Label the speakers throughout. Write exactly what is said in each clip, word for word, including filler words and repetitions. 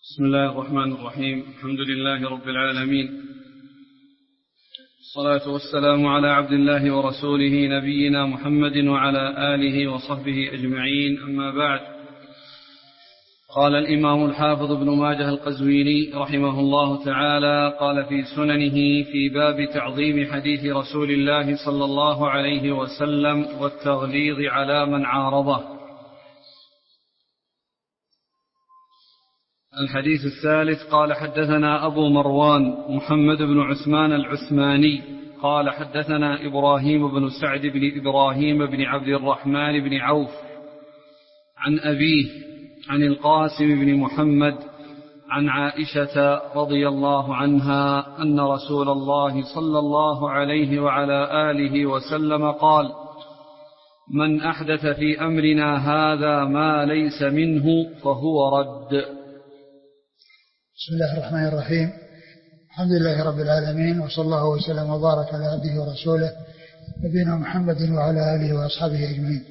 Speaker 1: بسم الله الرحمن الرحيم. الحمد لله رب العالمين، الصلاة والسلام على عبد الله ورسوله نبينا محمد وعلى آله وصحبه أجمعين، أما بعد. قال الإمام الحافظ ابن ماجه القزويني رحمه الله تعالى قال في سننه في باب تعظيم حديث رسول الله صلى الله عليه وسلم والتغليظ على من عارضه. الحديث الثالث: قال حدثنا أبو مروان محمد بن عثمان العثماني قال حدثنا إبراهيم بن سعد بن إبراهيم بن عبد الرحمن بن عوف عن أبيه عن القاسم بن محمد عن عائشة رضي الله عنها أن رسول الله صلى الله عليه وعلى آله وسلم قال: من أحدث في أمرنا هذا ما ليس منه فهو رد.
Speaker 2: بسم الله الرحمن الرحيم. الحمد لله رب العالمين، وصلى الله وسلم وبارك على عبده ورسوله نبينا محمد وعلى آله وأصحابه أجمعين.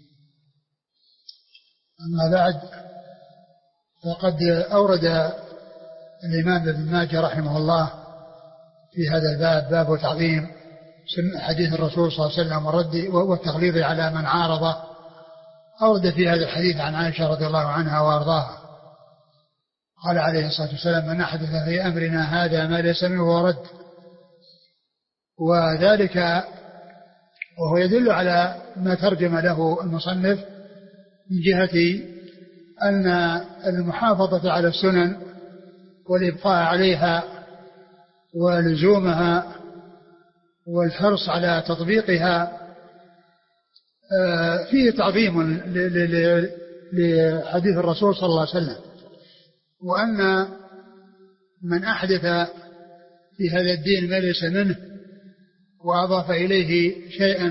Speaker 2: أما بعد، فقد أورد الإمام ابن ماجه رحمه الله في هذا الباب، باب تعظيم حديث الرسول صلى الله عليه وسلم والرد والتغليظ على من عارضه. أورد في هذا الحديث عن عائشة رضي الله عنها وأرضاها قال عليه الصلاة والسلام: من أحدث في أمرنا هذا ما ليس منه فهو رد. وذلك وهو يدل على ما ترجم له المصنف من جهة أن المحافظة على السنن والإبقاء عليها ولزومها والحرص على تطبيقها فيه تعظيم لحديث الرسول صلى الله عليه وسلم، وأن من أحدث في هذا الدين ما ليس منه وأضاف إليه شيئا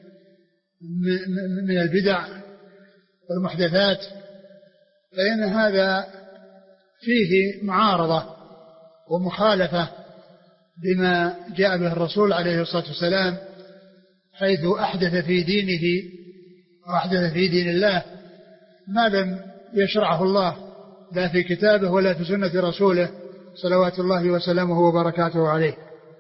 Speaker 2: من البدع والمحدثات فإن هذا فيه معارضة ومخالفة بما جاء به الرسول عليه الصلاة والسلام، حيث أحدث في دينه وأحدث في دين الله ما لم يشرعه الله لا في كتابه ولا في سنة رسوله صلوات الله وسلامه وبركاته عليه.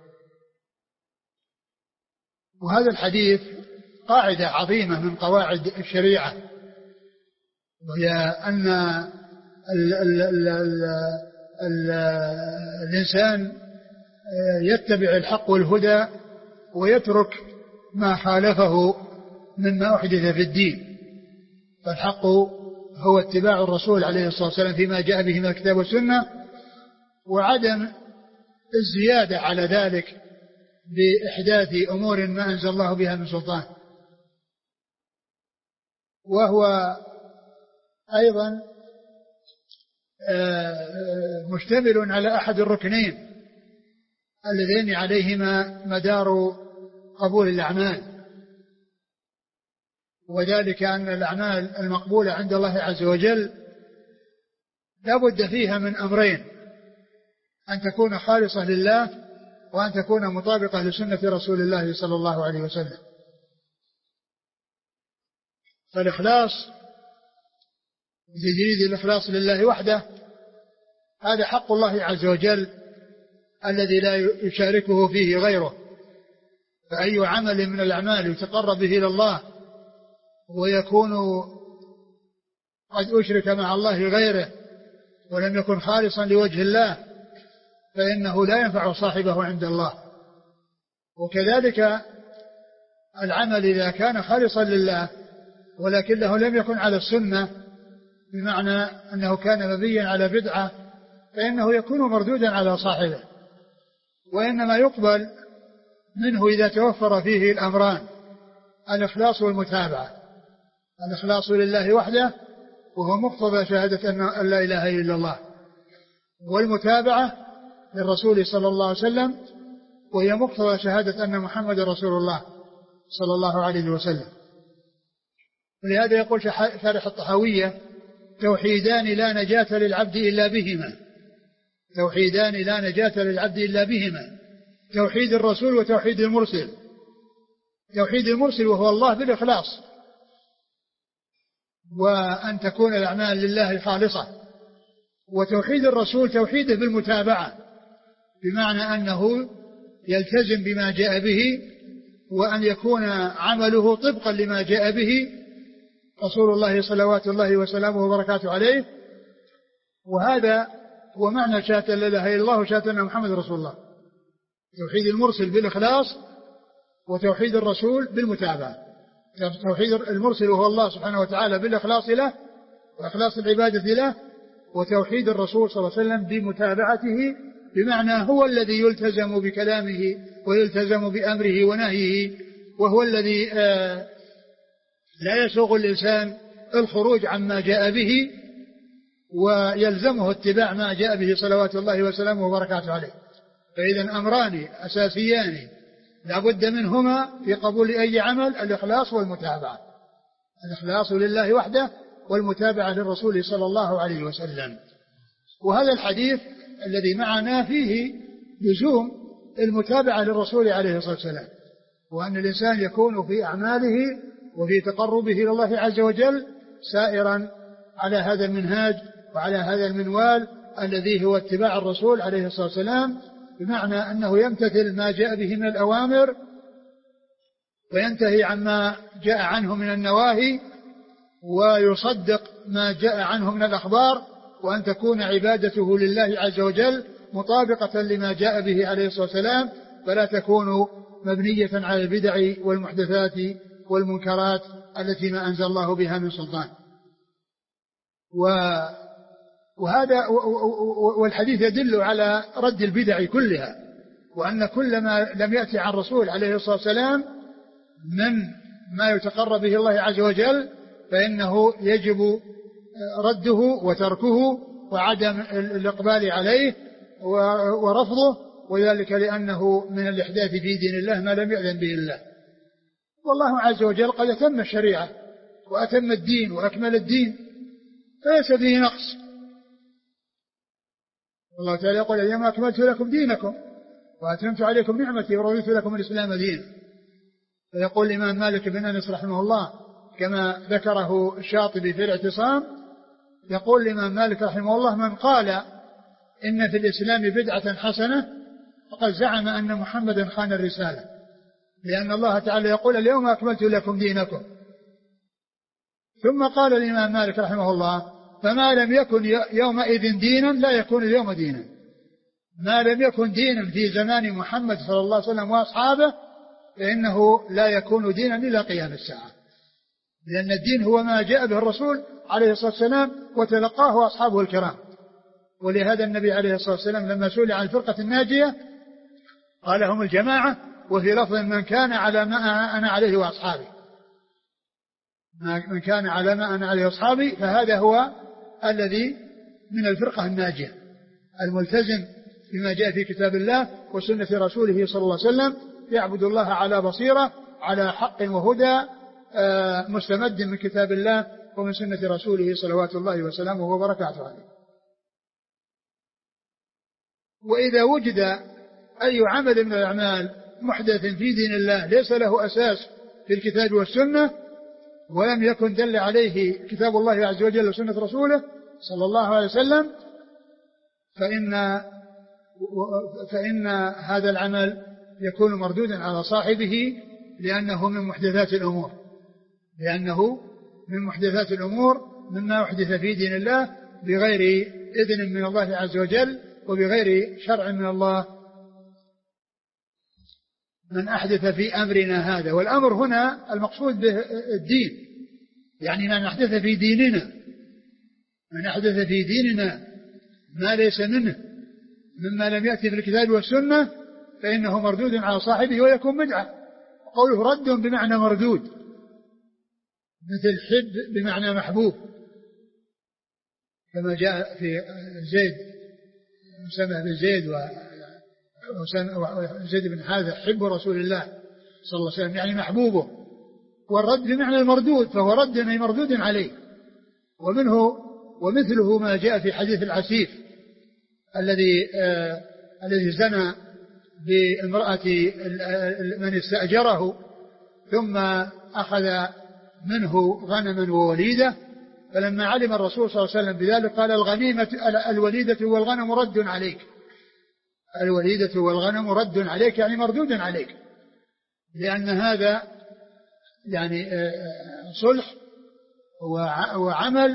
Speaker 2: وهذا الحديث قاعدة عظيمة من قواعد الشريعة، وهي أن ال ال ال ال ال الإنسان يتبع الحق والهدى ويترك ما خالفه مما أحدث في الدين. فالحق هو اتباع الرسول عليه الصلاة والسلام فيما جاء به من الكتاب والسنة، وعدم الزيادة على ذلك بإحداث أمور ما أنزل الله بها من سلطان. وهو أيضا مشتمل على أحد الركنين اللذين عليهما مدار قبول الأعمال، وذلك أن الأعمال المقبولة عند الله عز وجل لا بد فيها من أمرين: أن تكون خالصة لله، وأن تكون مطابقة لسنة رسول الله صلى الله عليه وسلم. فالإخلاص تجريد الإخلاص لله وحده هذا حق الله عز وجل الذي لا يشاركه فيه غيره. فأي عمل من الأعمال يتقرب به إلى الله ويكون قد أشرك مع الله غيره ولم يكن خالصا لوجه الله فإنه لا ينفع صاحبه عند الله. وكذلك العمل إذا كان خالصا لله ولكنه لم يكن على السنة، بمعنى أنه كان مبنيا على بدعة، فإنه يكون مردودا على صاحبه. وإنما يقبل منه إذا توفر فيه الأمران: الإخلاص والمتابعة. الإخلاص لله وحده وهو مقتضى شهادة أن لا إله إلا الله، والمتابعة للرسول صلى الله عليه وسلم وهي مقتضى شهادة أن محمد رسول الله صلى الله عليه وسلم. ولهذا يقول شارح الطحاوية: توحيدان لا نجاة للعبد إلا بهما. توحيدان لا نجاة للعبد إلا بهما: توحيد الرسول وتوحيد المرسل. توحيد المرسل وهو الله بالإخلاص، وأن تكون الأعمال لله خالصة، وتوحيد الرسول توحيده بالمتابعة، بمعنى أنه يلتزم بما جاء به، وأن يكون عمله طبقا لما جاء به رسول الله صلوات الله وسلامه وبركاته عليه. وهذا هو معنى شهادة لا إله إلا الله وشهادة أن محمد رسول الله، توحيد المرسل بالإخلاص، وتوحيد الرسول بالمتابعة. توحيد المرسل وهو الله سبحانه وتعالى بالإخلاص له وإخلاص العبادة له، وتوحيد الرسول صلى الله عليه وسلم بمتابعته، بمعنى هو الذي يلتزم بكلامه ويلتزم بأمره ونهيه، وهو الذي آه لا يسوغ الإنسان الخروج عما جاء به، ويلزمه اتباع ما جاء به صلوات الله وسلامه وبركاته عليه. فإذا أمران أساسيان لا بد منهما في قبول أي عمل: الإخلاص والمتابعة، الإخلاص لله وحده والمتابعة للرسول صلى الله عليه وسلم. وهذا الحديث الذي معنا فيه لزوم المتابعة للرسول عليه الصلاة والسلام، وأن الإنسان يكون في أعماله وفي تقربه إلى الله عز وجل سائرا على هذا المنهاج وعلى هذا المنوال الذي هو اتباع الرسول عليه الصلاة والسلام، بمعنى أنه يمتثل ما جاء به من الأوامر وينتهي عما جاء عنه من النواهي، ويصدق ما جاء عنه من الأخبار، وأن تكون عبادته لله عز وجل مطابقة لما جاء به عليه الصلاة والسلام، فلا تكون مبنية على البدع والمحدثات والمنكرات التي ما أنزل الله بها من سلطان. وهذا والحديث يدل على رد البدع كلها، وأن كل ما لم يأتي عن الرسول عليه الصلاة والسلام من ما يتقرب به الله عز وجل فإنه يجب رده وتركه وعدم الإقبال عليه ورفضه، وذلك لأنه من الإحداث في دين الله ما لم يأذن به الله. والله عز وجل قد أتم الشريعة وأتم الدين وأكمل الدين، فليس فيه نقص. الله تعالى يقول: اليوم أكملت لكم دينكم وأتممت عليكم نعمتي ورضيت لكم الإسلام دينا. فيقول الإمام مالك بن أنس رحمه الله كما ذكره الشاطبي في الاعتصام، يقول الإمام مالك رحمه الله: من قال إن في الإسلام بدعة حسنة فقد زعم أن محمدا خان الرسالة، لأن الله تعالى يقول: اليوم أكملت لكم دينكم. ثم قال الإمام مالك رحمه الله: فما لم يكن يومئذ دينا لا يكون اليوم دينا. ما لم يكن دينا في زمان محمد صلى الله عليه وسلم وأصحابه فإنه لا يكون دينا إلى قيام الساعة، لأن الدين هو ما جاء به الرسول عليه الصلاة والسلام وتلقاه أصحابه الكرام. ولهذا النبي عليه الصلاة والسلام لما سئل عن الفرقة الناجية قال: هم الجماعة، وفي لفظ: من كان على ما أنا عليه وأصحابي، من كان على ما أنا عليه وأصحابي، فهذا هو الذي من الفرقة الناجية الملتزم بما جاء في كتاب الله وسنة رسوله صلى الله عليه وسلم، يعبد الله على بصيرة على حق وهدى مستمد من كتاب الله ومن سنة رسوله صلوات الله وسلامه وبركاته عليه. وإذا وجد أي عمل من الأعمال محدث في دين الله ليس له أساس في الكتاب والسنة، ولم يكن دل عليه كتاب الله عز وجل وسنة رسوله صلى الله عليه وسلم، فإن, فإن هذا العمل يكون مردودا على صاحبه، لأنه من محدثات الأمور لأنه من محدثات الأمور مما أحدث في دين الله بغير إذن من الله عز وجل وبغير شرع من الله. من أحدث في أمرنا هذا، والأمر هنا المقصود به الدين، يعني من أحدث في ديننا من أحدث في ديننا ما ليس منه مما لم يأتي في الكتاب والسنة فإنه مردود على صاحبه ويكون بدعة. قوله رد بمعنى مردود، مثل حب بمعنى محبوب، كما جاء في زيد مسمى بزيد وزيد بن حارثة حب رسول الله صلى الله عليه وسلم، يعني محبوبه. والرد بمعنى المردود، فهو رد أي مردود عليه. ومنه ومثله ما جاء في حديث العسيف الذي آه الذي زنى بامرأة من استأجره ثم أخذ منه غنما ووليدة، فلما علم الرسول صلى الله عليه وسلم بذلك قال الغنيمة الوليدة والغنم رد عليك، الوليدة والغنم رد عليك يعني مردود عليك، لأن هذا يعني صلح وعمل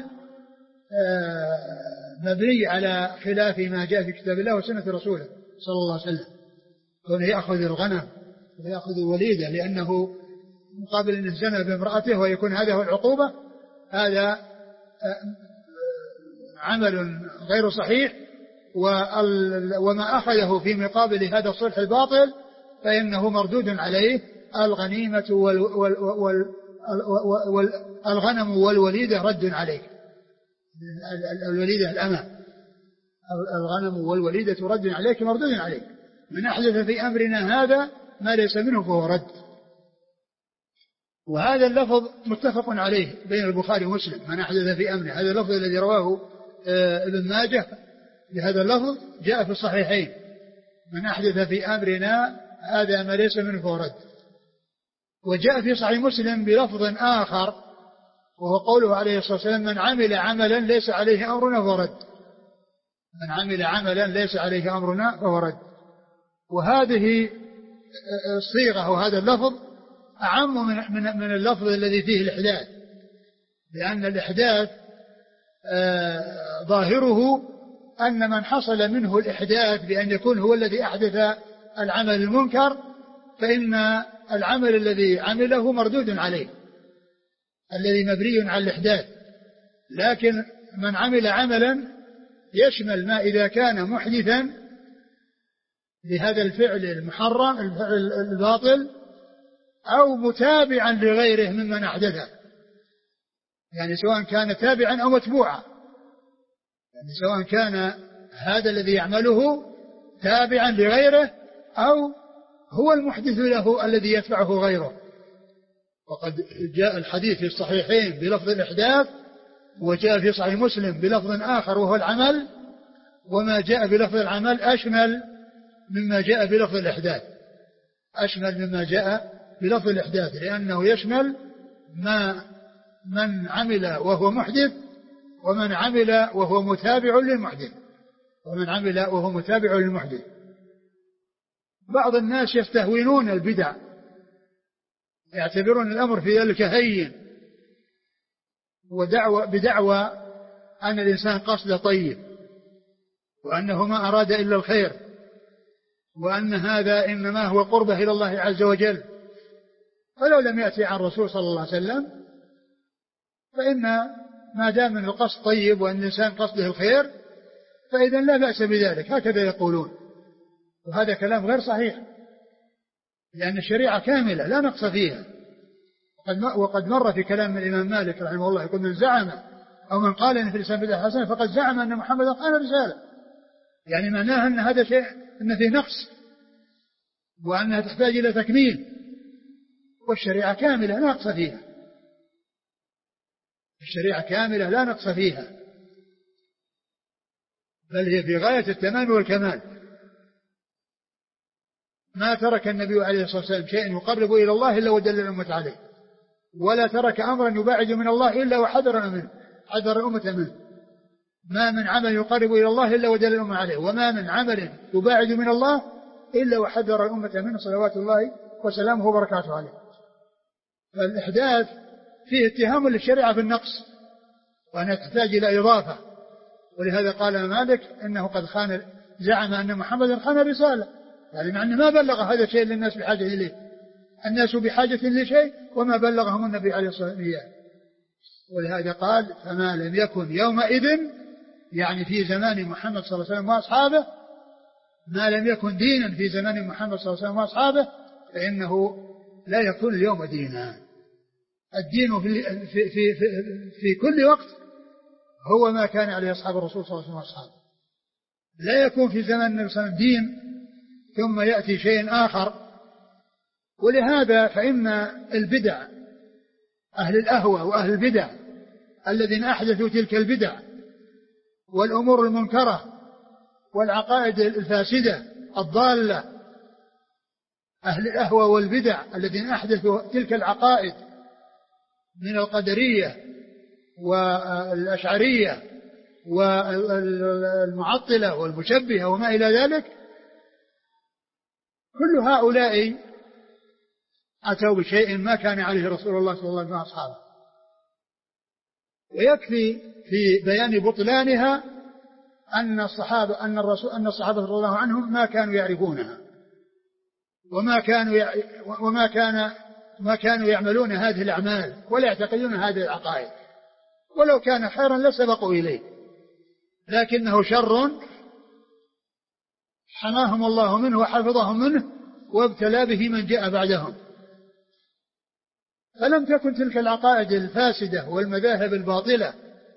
Speaker 2: مبني على خلاف ما جاء في كتاب الله وسنة رسوله صلى الله عليه وسلم، كونه يأخذ الغنم ويأخذ الوليدة لأنه مقابل أن الزنا بامرأته ويكون هذا هو العقوبة، هذا عمل غير صحيح، وما أخذه في مقابل هذا الصلح الباطل فإنه مردود عليه. الغنيمة والغنم والوليدة رد عليك، الوليدة الأمة، الغنم والوليدة رد عليك مردود عليك. من أحدث في أمرنا هذا ما ليس منه فهو رد. وهذا اللفظ متفق عليه بين البخاري ومسلم، من أحدث في أمرنا، هذا اللفظ الذي رواه ابن ماجه بهذا اللفظ جاء في الصحيحين، من أحدث في أمرنا هذا ما ليس منه فهو رد. وجاء في صحيح مسلم بلفظ آخر وهو قوله عليه الصلاة والسلام من عمل عملا ليس عليه أمرنا فهو رد، من عمل عملا ليس عليه أمرنا فهو رد. وهذه الصيغة وهذا اللفظ أعم من, من, من اللفظ الذي فيه الإحداث، لأن الإحداث آه ظاهره أن من حصل منه الإحداث بأن يكون هو الذي أحدث العمل المنكر فإن العمل الذي عمله مردود عليه الذي مبني على الإحداث. لكن من عمل عملا يشمل ما إذا كان محدثا لهذا الفعل المحرم الفعل الباطل أو متابعا لغيره ممن أحدثه، يعني سواء كان تابعا أو متبوعا، يعني سواء كان هذا الذي يعمله تابعا لغيره أو هو المحدث له الذي يتبعه غيره. وقد جاء الحديث في الصحيحين بلفظ الإحداث، وجاء في صحيح مسلم بلفظ آخر وهو العمل، وما جاء بلفظ العمل أشمل مما جاء بلفظ الإحداث، أشمل مما جاء بلفظ الإحداث، لأنه يشمل ما من عمل وهو محدث ومن عمل وهو متابع للمحدث ومن عمل وهو متابع للمحدث. بعض الناس يستهونون البدع، يعتبرون الأمر في ذلك هين، ودعوة بدعوى أن الإنسان قصد طيب وأنه ما أراد إلا الخير وأن هذا إنما هو قربة إلى الله عز وجل. فلو لم يأتي عن الرسول صلى الله عليه وسلم فإن ما دام من القصد طيب وأن الإنسان قصده الخير فإذا لا بأس بذلك، هكذا يقولون. وهذا كلام غير صحيح، لأن الشريعة كاملة لا نقص فيها. وقد مر في كلام الإمام مالك رحمه الله يقول من زعم أو من قال إن في الإسلام بدعة حسنة فقد زعم أن محمدا قال رسالة، يعني معناها أن هذا شيء أن فيه نقص وأنها تحتاج إلى تكميل، والشريعة كاملة لا نقص فيها، الشريعة كاملة لا نقص فيها، بل هي في غاية التمام والكمال. ما ترك النبي عليه الصلاة والسلام شيئا يقرب إلى الله إلا ودل الأمة عليه، ولا ترك أمرا يباعد من الله إلا وحذر منه حذر الأمة منه. ما من عمل يقرب إلى الله إلا ودل الأمة عليه، وما من عمل يباعد من الله إلا وحذر الأمة منه صلوات الله وسلامه وبركاته عليه. فالإحداث فيه اتهام للشريعة بالنقص وأنها تحتاج إلى إضافة، ولهذا قال مالك إنه قد خان زعم أن محمدا خان رسالة، يعني مع أنه ما بلغ هذا الشيء للناس بحاجة إليه، الناس بحاجة لشيء وما بلغهم النبي عليه الصلاة والسلام. ولهذا قال فما لم يكن يومئذ، يعني في زمان محمد صلى الله عليه وسلم وأصحابه، ما لم يكن دينا في زمان محمد صلى الله عليه وسلم وأصحابه فإنه لا يكون اليوم دينا. الدين في, في, في, في, في كل وقت هو ما كان عليه أصحاب الرسول صلى الله عليه وسلم وأصحابه. لا يكون في زمان النبي صلى الله عليه وسلم دين ثم يأتي شيء آخر. ولهذا فإن البدع، أهل الأهوى وأهل البدع الذين أحدثوا تلك البدع والأمور المنكرة والعقائد الفاسدة الضالة، أهل الأهوى والبدع الذين أحدثوا تلك العقائد من القدرية والأشعرية والمعطلة والمشبهة وما إلى ذلك، كل هؤلاء أتوا بشيء ما كان عليه رسول الله صلى الله عليه وسلم وأصحابه. ويكفي في بيان بطلانها أن الصحابة أن الرسول أن الصحابة رضي الله عنهم ما كانوا يعرفونها، وما كانوا يع... وما كان ما كانوا يعملون هذه الأعمال ولا يعتقدون هذه العقائد، ولو كان خيرا لسبقوا إليه، لكنه شر حماهم الله منه وحفظهم منه وابتلى به من جاء بعدهم. فلم تكن تلك العقائد الفاسدة والمذاهب الباطلة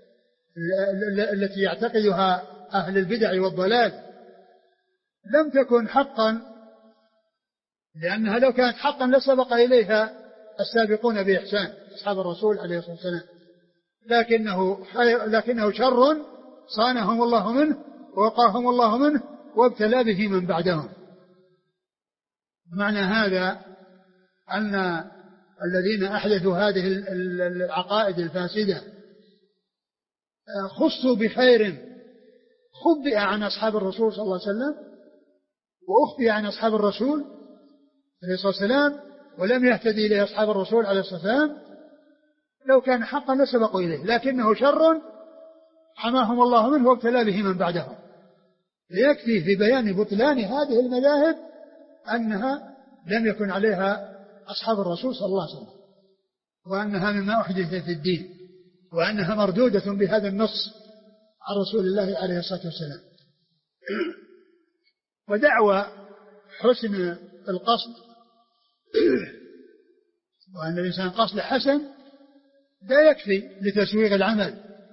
Speaker 2: التي يعتقدها أهل البدع والضلال لم تكن حقا، لأنها لو كانت حقا لسبق إليها السابقون بإحسان أصحاب الرسول عليه الصلاة والسلام، لكنه, لكنه شر صانهم الله منه ووقاهم الله منه وابتلى به من بعدهم. معنى هذا أن الذين أحدثوا هذه العقائد الفاسدة خصوا بخير خبئ عن أصحاب الرسول صلى الله عليه وسلم وأخفي عن أصحاب الرسول عليه الصلاة والسلام، ولم يهتدي إليه أصحاب الرسول عليه الصلاة والسلام. لو كان حقا لسبقوا إليه، لكنه شر حماهم الله منه وابتلى به من بعدهم. ليكفي في بيان بطلان هذه المذاهب أنها لم يكن عليها أصحاب الرسول صلى الله عليه وسلم، وأنها مما أحدث في الدين، وأنها مردودة بهذا النص عن رسول الله عليه الصلاة والسلام. ودعوى حسن القصد وأن الإنسان قصد حسن لا يكفي لتسويغ العمل،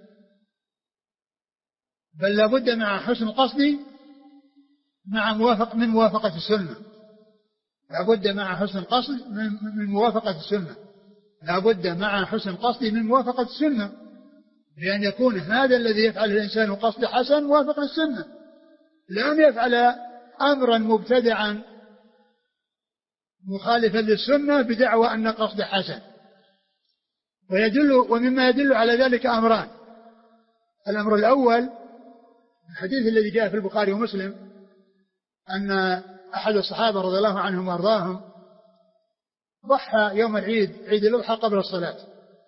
Speaker 2: بل لابد مع حسن القصد مع موافق من موافقة السنة، لابد مع حسن القصد من موافقة السنة، لابد مع حسن القصد من موافقة السنة، لأن يكون هذا الذي يفعل الإنسان قصد حسن موافق للسنة، لأن يفعل أمرا مبتدعا مخالفا للسنة بدعوى أن قصد حسن. ويدل ومما يدل على ذلك أمران: الأمر الأول الحديث الذي جاء في البخاري ومسلم أن أحد الصحابة رضي الله عنهم وأرضاهم ضحى يوم العيد عيد الأضحى قبل الصلاة،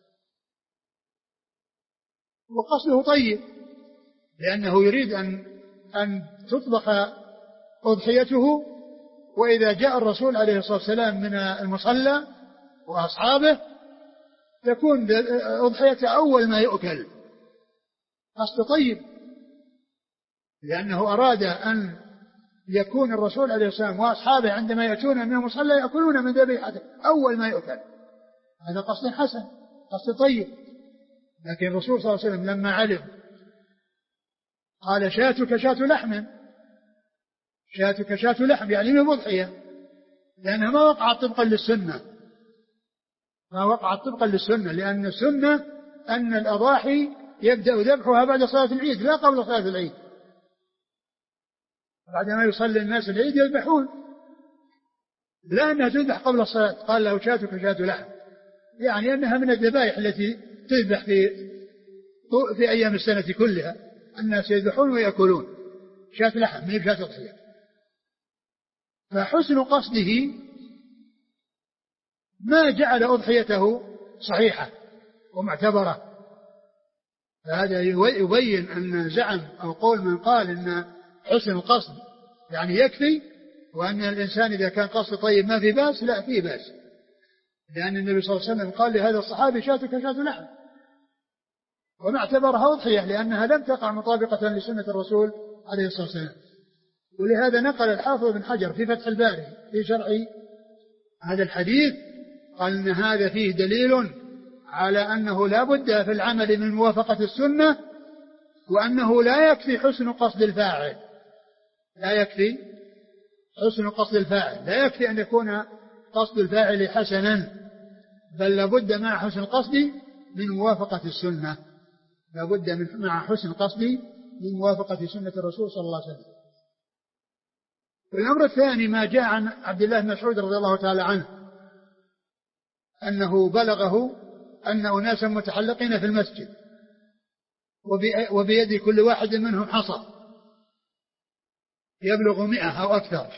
Speaker 2: وقصده طيب لأنه يريد أن أن تطبخ أضحيته، وإذا جاء الرسول عليه الصلاة والسلام من المصلى وأصحابه تكون أضحية أول ما يؤكل. قصد طيب لأنه أراد أن يكون الرسول عليه الصلاة والسلام وأصحابه عندما يأتون من المصلى يأكلون من ذبيحته أول ما يؤكل. هذا قصد حسن، قصد طيب. لكن الرسول صلى الله عليه وسلم لما علم قال: شاتك شات لحم، شاتك شات لحم، يعني من أضحية، لأنها ما وقعت طبقا للسنة، ما وقعت طبقا للسنة، لأن السنة أن الأضاحي يبدأ ذبحها بعد صلاة العيد لا قبل صلاة العيد. بعدما يصلي الناس العيد يذبحون، لا أنها تذبح قبل الصلاة. قال له: شاتك شات لحم، يعني أنها من الذبائح التي تذبح في في أيام السنة كلها، الناس يذبحون ويأكلون. شات لحم من شات أضحية. فحسن قصده ما جعل أضحيته صحيحة ومعتبرة. فهذا يبين أن زعم أو قول من قال أن حسن القصد يعني يكفي، وأن الإنسان إذا كان قصد طيب ما في بأس، لا في بأس، لأن النبي صلى الله عليه وسلم قال لهذا الصحابي: شاتك شات لحم، وما اعتبرها أضحية لأنها لم تقع مطابقة لسنة الرسول عليه الصلاة والسلام. ولهذا نقل الحافظ بن حجر في فتح الباري في شرح هذا الحديث قال إن هذا فيه دليل على أنه لا بد في العمل من موافقة السنة، وأنه لا يكفي حسن قصد الفاعل، لا يكفي حسن قصد الفاعل، لا يكفي أن يكون قصد الفاعل حسنا، بل لابد مع حسن القصد من موافقة السنة، لابد من مع حسن القصد من موافقة سنة الرسول صلى الله عليه وسلم. والأمر الثاني ما جاء عن عبد الله بن مسعود رضي الله تعالى عنه أنه بلغه أن أناسا متحلقين في المسجد وبيد كل واحد منهم حصى يبلغ مئة أو أكثر،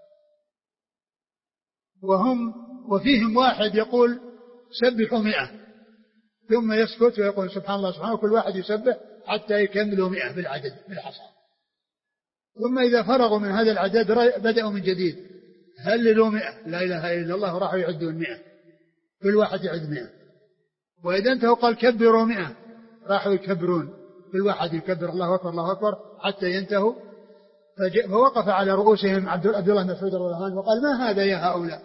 Speaker 2: وهم وفيهم واحد يقول سبحوا مئة ثم يسكت ويقول سبحان الله سبحانه، كل واحد يسبح حتى يكملوا مئة بالعدد بالحصى. ثم إذا فرغوا من هذا العدد بدأوا من جديد، هللوا مئة لا إله إلا الله، راحوا يعدون مئة، كل واحد يعد مئة. وإذا انتهوا قال كبروا مئة، راحوا يكبرون، كل واحد يكبر الله أكبر الله أكبر حتى ينتهوا. فوقف على رؤوسهم عبد الله بن مسعود رضي الله عنه وقال ما هذا يا هؤلاء؟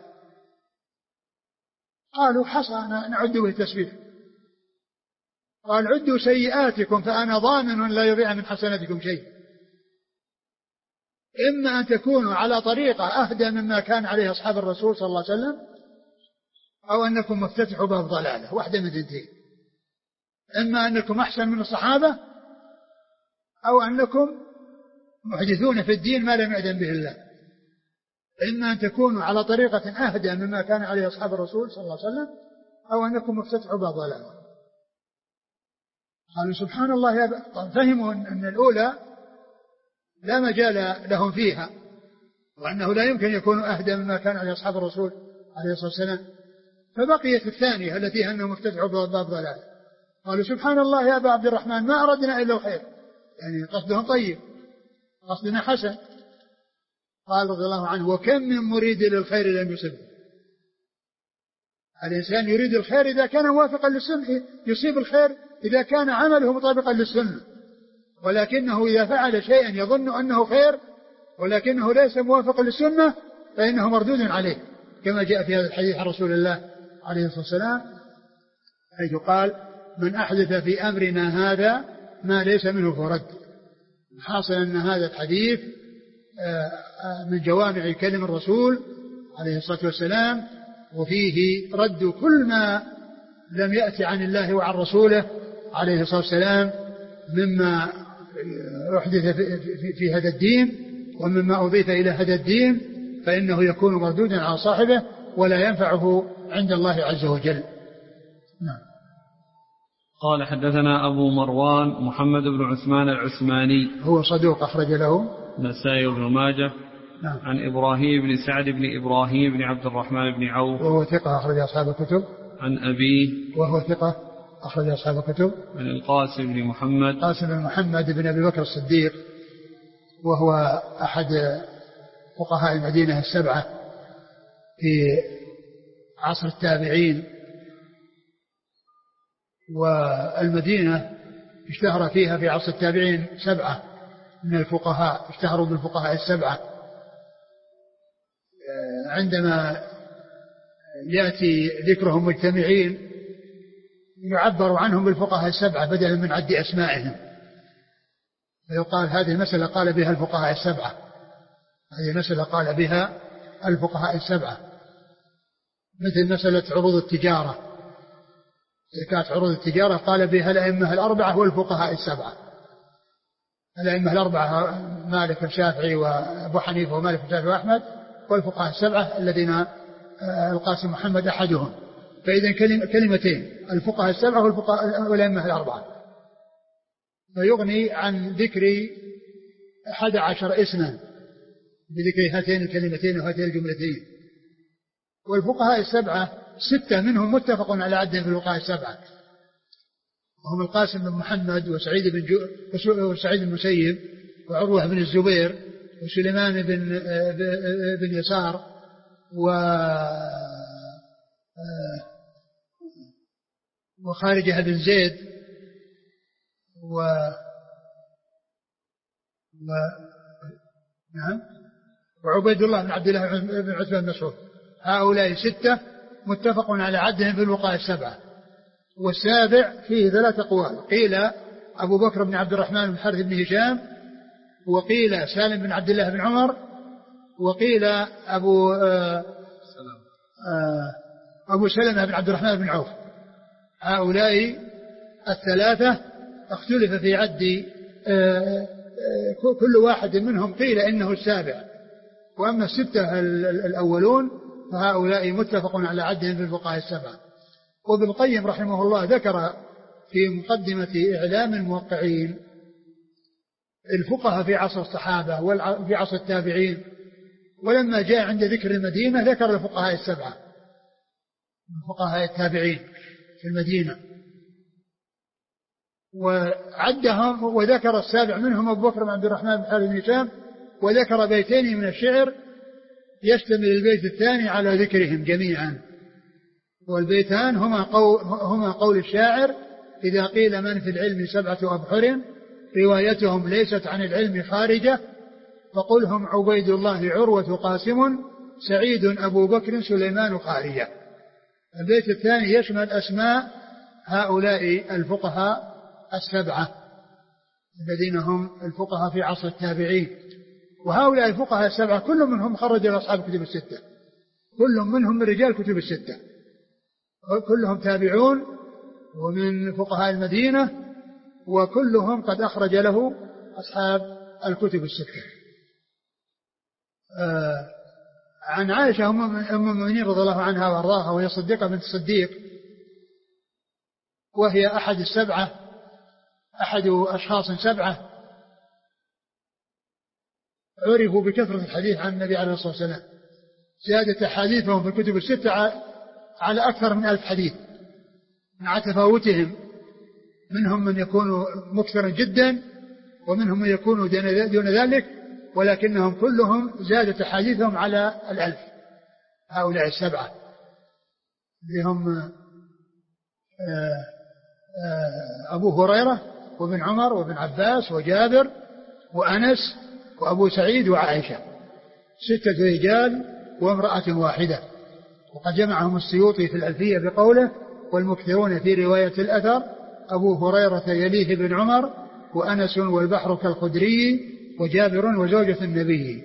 Speaker 2: قالوا حصى نعد به التسبيح. قال عدوا سيئاتكم فأنا ضامن لا يضيع من حسناتكم شيء. إما أن تكونوا على طريقة أهدى مما كان عليه أصحاب الرسول صلى الله عليه وسلم، أو أنكم مفتتحوا باب ضلالة، واحدة من الاثنتين. إما أنكم أحسن من الصحابة، أو أنكم محدثون في الدين ما لم يأذن به الله. إما أن تكونوا على طريقة أهدى مما كان عليه أصحاب الرسول صلى الله عليه وسلم، أو أنكم مفتتحوا باب ضلالة. قالوا سبحان الله يا ب... فهموا أن الأولى لا مجال لهم فيها، وأنه لا يمكن يكونوا أهدى مما كان عليه أصحاب الرسول عليه الصلاة والسلام. فبقيت الثانية التي أنهم افتتحوا باب ضلال. قالوا سبحان الله يا أبا عبد الرحمن ما أردنا إلا الخير، يعني قصدهم طيب، قصدنا حسن. قال رضي الله عنه وكم من مريد للخير لم يصبه. الإنسان يريد الخير إذا كان موافقا للسنة، يصيب الخير إذا كان عمله مطابقا للسنة، ولكنه إذا فعل شيئا يظن أنه خير ولكنه ليس موافقا للسنة فإنه مردود عليه، كما جاء في هذا الحديث عن رسول الله عليه الصلاة والسلام حيث قال من أحدث في أمرنا هذا ما ليس منه فرد. حاصل أن هذا الحديث من جوامع كلم الرسول عليه الصلاة والسلام، وفيه رد كل ما لم يأتي عن الله وعن رسوله عليه الصلاة والسلام مما أحدث في هذا الدين ومما أضيف إلى هذا الدين، فإنه يكون مردودا على صاحبه ولا ينفعه عند الله عز وجل. نعم.
Speaker 1: قال حدثنا أبو مروان محمد بن عثمان العثماني هو
Speaker 2: صدوق أخرج له
Speaker 1: النسائي بن ماجه. نعم. عن إبراهيم بن سعد بن إبراهيم بن عبد الرحمن بن عوف
Speaker 2: وهو ثقة أخرج أصحاب الكتب.
Speaker 1: عن أبيه وهو
Speaker 2: ثقة أخرج أصحاب الكتب.
Speaker 1: عن القاسم بن محمد
Speaker 2: قاسم بن محمد بن أبي بكر الصديق، وهو أحد فقهاء المدينة السبعة في عصر التابعين، والمدينة اشتهر فيها في عصر التابعين سبعة من الفقهاء، اشتهروا بالفقهاء السبعة. عندما يأتي ذكرهم مجتمعين يعبر عنهم بالفقهاء السبعة بدلا من عد أسمائهم، فيقال هذه المسألة قال بها الفقهاء السبعة، هذه مسألة قال بها الفقهاء السبعة، مثل مسألة عروض التجارة، زكاة عروض التجارة قال بها الأئمة الأربعة والفقهاء السبعة. الأئمة الأربعة مالك والشافعي وأبو حنيفة ومالك والشافعي وأحمد، والفقهاء السبعة الذين القاسم محمد أحدهم. فإذا كلمتين الفقهاء السبعة والفقهاء والأئمة الأربعة، فيغني عن ذكر أحد عشر اسما بذكر هاتين الكلمتين وهاتين الجملتين. والفقهاء السبعة ستة منهم متفق على عدهم في الفقهاء السبعة، وهم القاسم بن محمد وسعيد بن جو وسعيد بن المسيب وعروة بن الزبير وسليمان بن بن يسار و وخارجة بن زيد و و نعم وعبيد الله بن عبد الله بن عثمان بن مسعود. هؤلاء ستة متفق على عدهم في الفقهاء السبعة. والسابع فيه ثلاث أقوال، قيل أبو بكر بن عبد الرحمن بن حارث بن هشام، وقيل سالم بن عبد الله بن عمر، وقيل أبو آآ آآ أبو سلمة بن عبد الرحمن بن عوف. هؤلاء الثلاثة اختلف في عد كل واحد منهم، قيل إنه السابع. وأما الستة الأولون فهؤلاء متفق على عدهم في الفقهاء السبعة. وابن القيم رحمه الله ذكر في مقدمة إعلام الموقعين الفقهاء في عصر الصحابة وفي عصر التابعين، ولما جاء عند ذكر المدينة ذكر الفقهاء السبعة من فقهاء التابعين في المدينة، وعدهم وذكر السابع منهم أبو بكر بن عبد الرحمن بن حارث بن هشام، وذكر بيتين من الشعر يشتمل البيت الثاني على ذكرهم جميعا. والبيتان هما قول, هما قول الشاعر: إذا قيل من في العلم سبعة أبحر روايتهم ليست عن العلم خارجة، فقلهم عبيد الله عروة قاسم سعيد أبو بكر سليمان خارجة. البيت الثاني يشمل أسماء هؤلاء الفقهاء السبعة الذين هم الفقهاء في عصر التابعين. وهؤلاء الفقهاء السبعة كل منهم خرج إلى أصحاب الكتب الستة، كل منهم من رجال كتب الستة، كلهم تابعون ومن فقهاء المدينة، وكلهم قد أخرج له أصحاب الكتب الستة. آه عن عائشة أم المؤمنين رضي الله عنها وأرضاها، وهي صديقة بنت الصديق، وهي أحد السبعة، أحد أشخاص سبعة عرفوا بكثرة الحديث عن النبي عليه الصلاة والسلام، زادت حديثهم في الكتب الستة على أكثر من ألف حديث، مع تفاوتهم، منهم من يكون مكثرا جدا ومنهم من يكون دون ذلك، ولكنهم كلهم زادت حديثهم على الألف. هؤلاء السبعة لهم أبو هريرة وابن عمر وابن عباس وجابر وأنس وأبو سعيد وعائشة، ستة رجال وامرأة واحدة. وقد جمعهم السيوطي في الألفية بقوله: والمكثرون في رواية الأثر أبو هريرة يليه بن عمر وأنس والبحر كالخدري وجابر وزوجة النبي.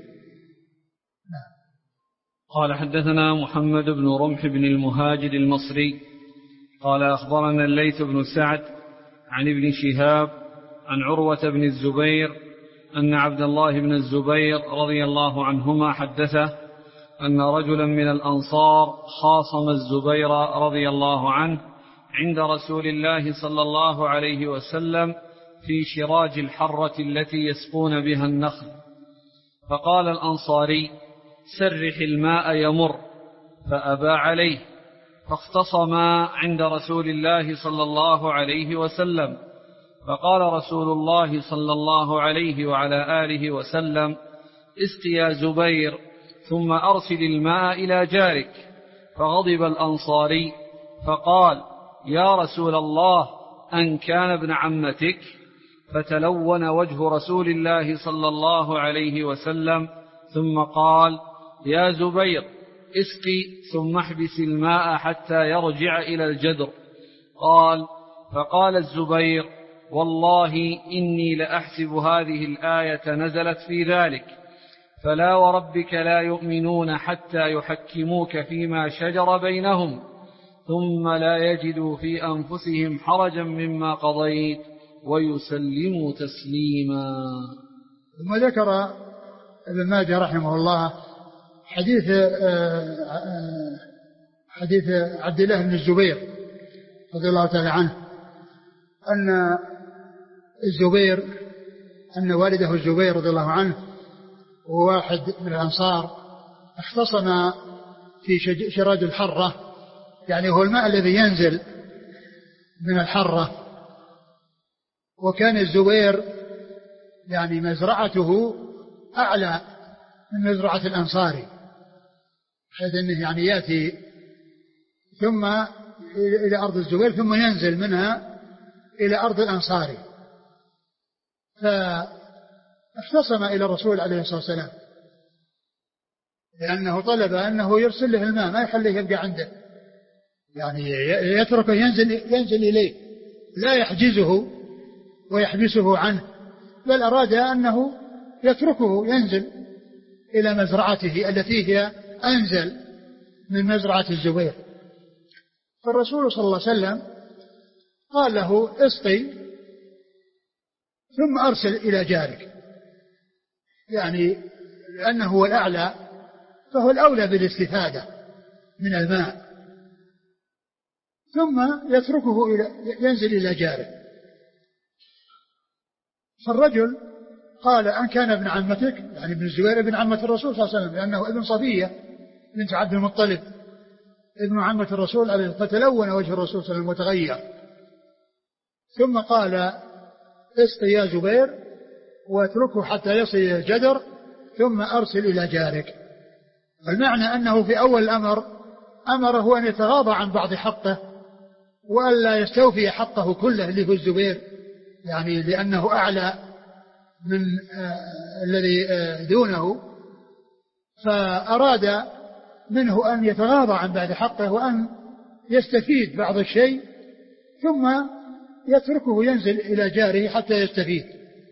Speaker 1: قال حدثنا محمد بن رمح بن المهاجر المصري قال أخبرنا الليث بن سعد عن ابن شهاب عن عروة بن الزبير أن عبد الله بن الزبير رضي الله عنهما حدثه أن رجلا من الأنصار خاصم الزبير رضي الله عنه عند رسول الله صلى الله عليه وسلم في شراج الحرة التي يسقون بها النخل، فقال الأنصاري: سرح الماء يمر، فأبى عليه، فاختصما عند رسول الله صلى الله عليه وسلم، فقال رسول الله صلى الله عليه وعلى آله وسلم: اسق يا زبير ثم أرسل الماء إلى جارك. فغضب الأنصاري فقال: يا رسول الله أن كان ابن عمتك؟ فتلون وجه رسول الله صلى الله عليه وسلم ثم قال: يا زبير اسقي ثم احبس الماء حتى يرجع إلى الجدر. قال: فقال الزبير: والله إني لأحسب هذه الآية نزلت في ذلك، فلا وربك لا يؤمنون حتى يحكموك فيما شجر بينهم ثم لا يجدوا في أنفسهم حرجا مما قضيت ويسلموا تسليما.
Speaker 2: ثم ذكر ابن ماجه رحمه الله حديث حديث عبد الله بن الزبير رضي الله تعالى عنه أن الزبير أن والده الزبير رضي الله عنه وواحد من الأنصار اختصم في شراج الحرة، يعني هو الماء الذي ينزل من الحرة. وكان الزبير يعني مزرعته أعلى من مزرعة الأنصاري، حيث أنه يعني يأتي ثم إلى أرض الزبير ثم ينزل منها إلى أرض الأنصاري. فاختصم إلى الرسول عليه الصلاة والسلام لأنه طلب أنه يرسل له الماء، ما يخليه يبقى عنده، يعني يتركه ينزل, ينزل إليه، لا يحجزه ويحبسه عنه، بل أراد أنه يتركه ينزل إلى مزرعته التي هي أنزل من مزرعة الزبير. فالرسول صلى الله عليه وسلم قال له: اسقي ثم أرسل إلى جارك، يعني لأنه هو الأعلى فهو الأولى بالاستفادة من الماء. ثم يتركه إلى ينزل إلى جاره. فالرجل قال: أن كان ابن عمتك، يعني ابن الزبير ابن عمة الرسول صلى الله عليه وسلم، لأنه ابن صفية بنت عبد المطلب ابن عمة الرسول عليه، فتلون وجه الرسول صلى الله عليه وسلم وتغير. ثم قال: اسق يا زبير واتركه حتى يصل إلى الجدر ثم أرسل إلى جارك. المعنى أنه في أول الأمر أمره أن يتغاضى عن بعض حقه وألا يستوفي حقه كله اللي هو الزبير، يعني لأنه أعلى من آه الذي آه دونه، فأراد منه أن يتغاضى عن بعض حقه وأن يستفيد بعض الشيء ثم يتركه ينزل إلى جاره حتى يستفيد.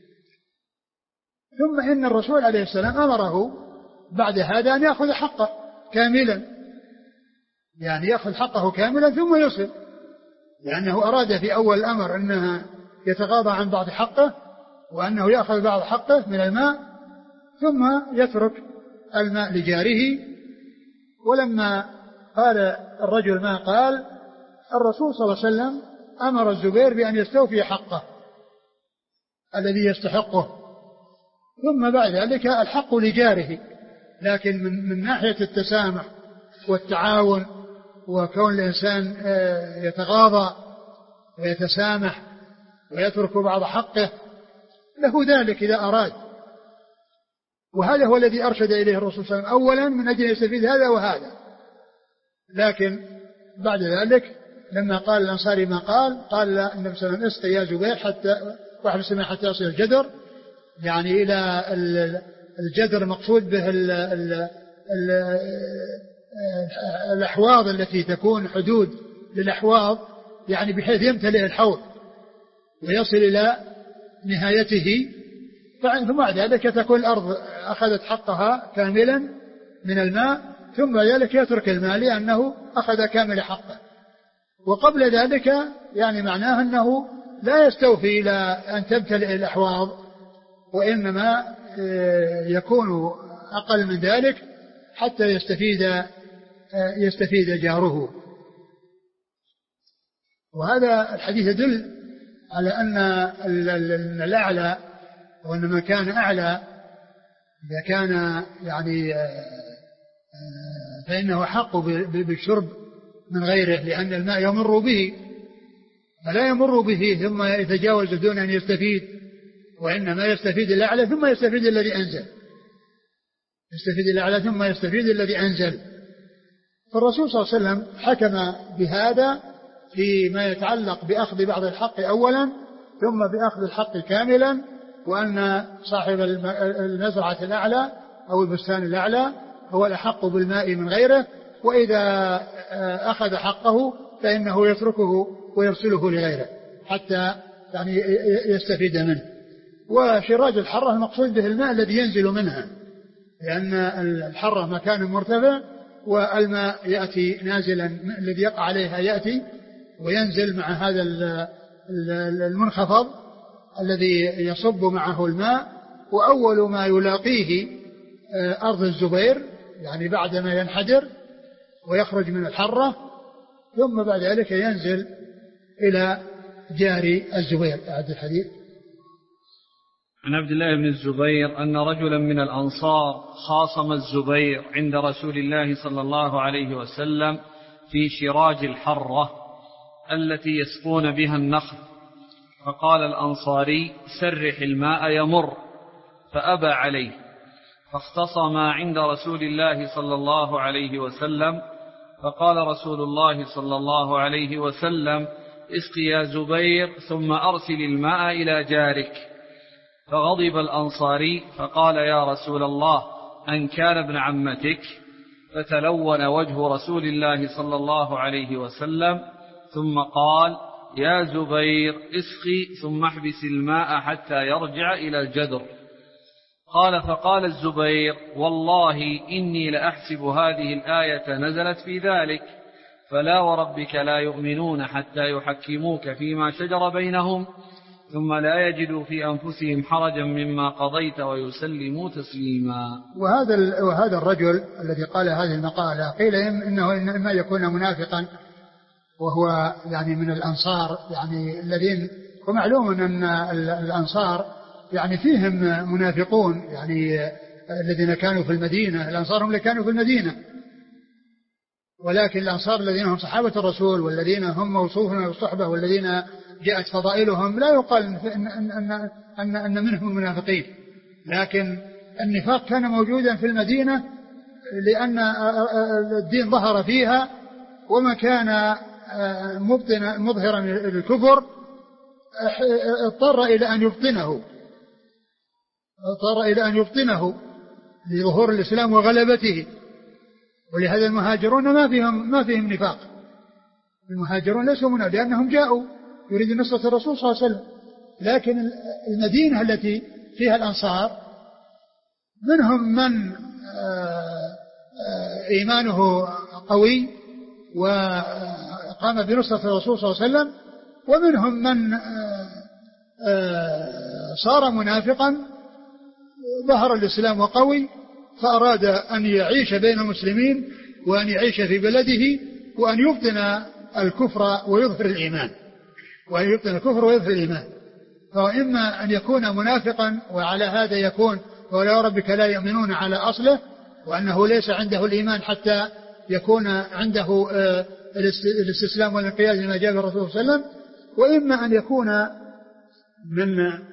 Speaker 2: ثم إن الرسول عليه السلام أمره بعد هذا أن يأخذ حقه كاملا، يعني يأخذ حقه كاملا ثم يصل، لأنه أراد في أول الأمر أنه يتغاضى عن بعض حقه وأنه يأخذ بعض حقه من الماء ثم يترك الماء لجاره. ولما قال الرجل ما قال، الرسول صلى الله عليه وسلم أمر الزبير بأن يستوفي حقه الذي يستحقه، ثم بعد ذلك الحق لجاره، لكن من, من ناحية التسامح والتعاون وكون الإنسان يتغاضى ويتسامح ويترك بعض حقه له ذلك إذا أراد. وهذا هو الذي أرشد إليه الرسول صلى الله عليه وسلم أولا من أجل يستفيد هذا وهذا. لكن بعد ذلك لما قال الأنصاري ما قال، قال النبي صلى الله عليه وسلم: اسقي يا زبير حتى واحبس الماء حتى يصل الجدر، يعني إلى الجدر مقصود به ال ال ال الأحواض التي تكون حدود للأحواض، يعني بحيث يمتلئ الحوض ويصل إلى نهايته. ثم بعد ذلك تكون الأرض أخذت حقها كاملا من الماء، ثم بعد ذلك يترك الماء لأنه أخذ كامل حقه. وقبل ذلك يعني معناه أنه لا يستوفي إلى أن تمتلئ الأحواض، وإنما يكون أقل من ذلك حتى يستفيد يستفيد جاره. وهذا الحديث يدل على أن الأعلى، وأن من كان أعلى إذا كان يعني فإنه حق بالشرب من غيره، لأن الماء يمر به فلا يمر به ثم يتجاوز دون أن يستفيد، وإنما يستفيد الأعلى ثم يستفيد الذي أنزل، يستفيد الأعلى ثم يستفيد الذي أنزل. فالرسول صلى الله عليه وسلم حكم بهذا فيما يتعلق بأخذ بعض الحق أولا ثم بأخذ الحق كاملا، وأن صاحب المزرعة الأعلى أو البستان الأعلى هو الأحق بالماء من غيره، وإذا أخذ حقه فإنه يتركه ويرسله لغيره حتى يعني يستفيد منه. وشراج الحرة المقصود به الماء الذي ينزل منها، لأن الحرة مكان مرتفع والماء يأتي نازلا الذي يقع عليها يأتي وينزل مع هذا المنخفض الذي يصب معه الماء. وأول ما يلاقيه أرض الزبير، يعني بعدما ينحدر ويخرج من الحرة، ثم بعد ذلك ينزل إلى جاري الزبير. أعد الحديث.
Speaker 1: عن عبد الله بن الزبير أن رجلا من الأنصار خاصم الزبير عند رسول الله صلى الله عليه وسلم في شراج الحرة التي يسقون بها النخل، فقال الأنصاري: سرح الماء يمر، فأبى عليه، فاختصما عند رسول الله صلى الله عليه وسلم، فقال رسول الله صلى الله عليه وسلم: اسق يا زبير ثم أرسل الماء إلى جارك. فغضب الأنصاري فقال: يا رسول الله، أن كان ابن عمتك؟ فتلون وجه رسول الله صلى الله عليه وسلم، ثم قال: يا زبير اسقي ثم احبس الماء حتى يرجع إلى الجدر. قال: فقال الزبير: والله إني لأحسب هذه الآية نزلت في ذلك، فلا وربك لا يؤمنون حتى يحكموك فيما شجر بينهم ثم لا يجدوا في أنفسهم حرجا مما قضيت ويسلموا تسليما.
Speaker 2: وهذا وهذا الرجل الذي قال هذه المقالة قيل إنه إما يكون منافقا وهو يعني من الأنصار يعني الذين، ومعلوم أن الأنصار يعني فيهم منافقون يعني الذين كانوا في المدينة، الأنصار هم اللي كانوا في المدينة، ولكن الأنصار الذين هم صحابة الرسول والذين هم موصوفون بالصحبة والذين جاءت فضائلهم لا يقال أن, أن, أن, أن منهم المنافقين، لكن النفاق كان موجودا في المدينة لأن الدين ظهر فيها، وما كان مبطنا مظهرا للكفر اضطر إلى أن يبطنه اضطر إلى أن يبطنه لظهور الإسلام وغلبته. ولهذا المهاجرون ما فيهم ما فيهم نفاق، المهاجرون ليسوا منافقين لأنهم جاءوا يريدون نصرة الرسول صلى الله عليه وسلم، لكن المدينة التي فيها الأنصار منهم من إيمانه قوي وقام بنصرة الرسول صلى الله عليه وسلم، ومنهم من صار منافقا ظهر الإسلام وقوي فأراد أن يعيش بين المسلمين وأن يعيش في بلده وأن يبطن الكفر ويظهر الإيمان وأن يبطن الكفر ويظهر الإيمان. فإما أن يكون منافقا وعلى هذا يكون ولا ربك لا يؤمنون على أصله، وأنه ليس عنده الإيمان حتى يكون عنده الاستسلام والانقياد لما جاء به الرسول صلى الله عليه وسلم، وإما أن يكون من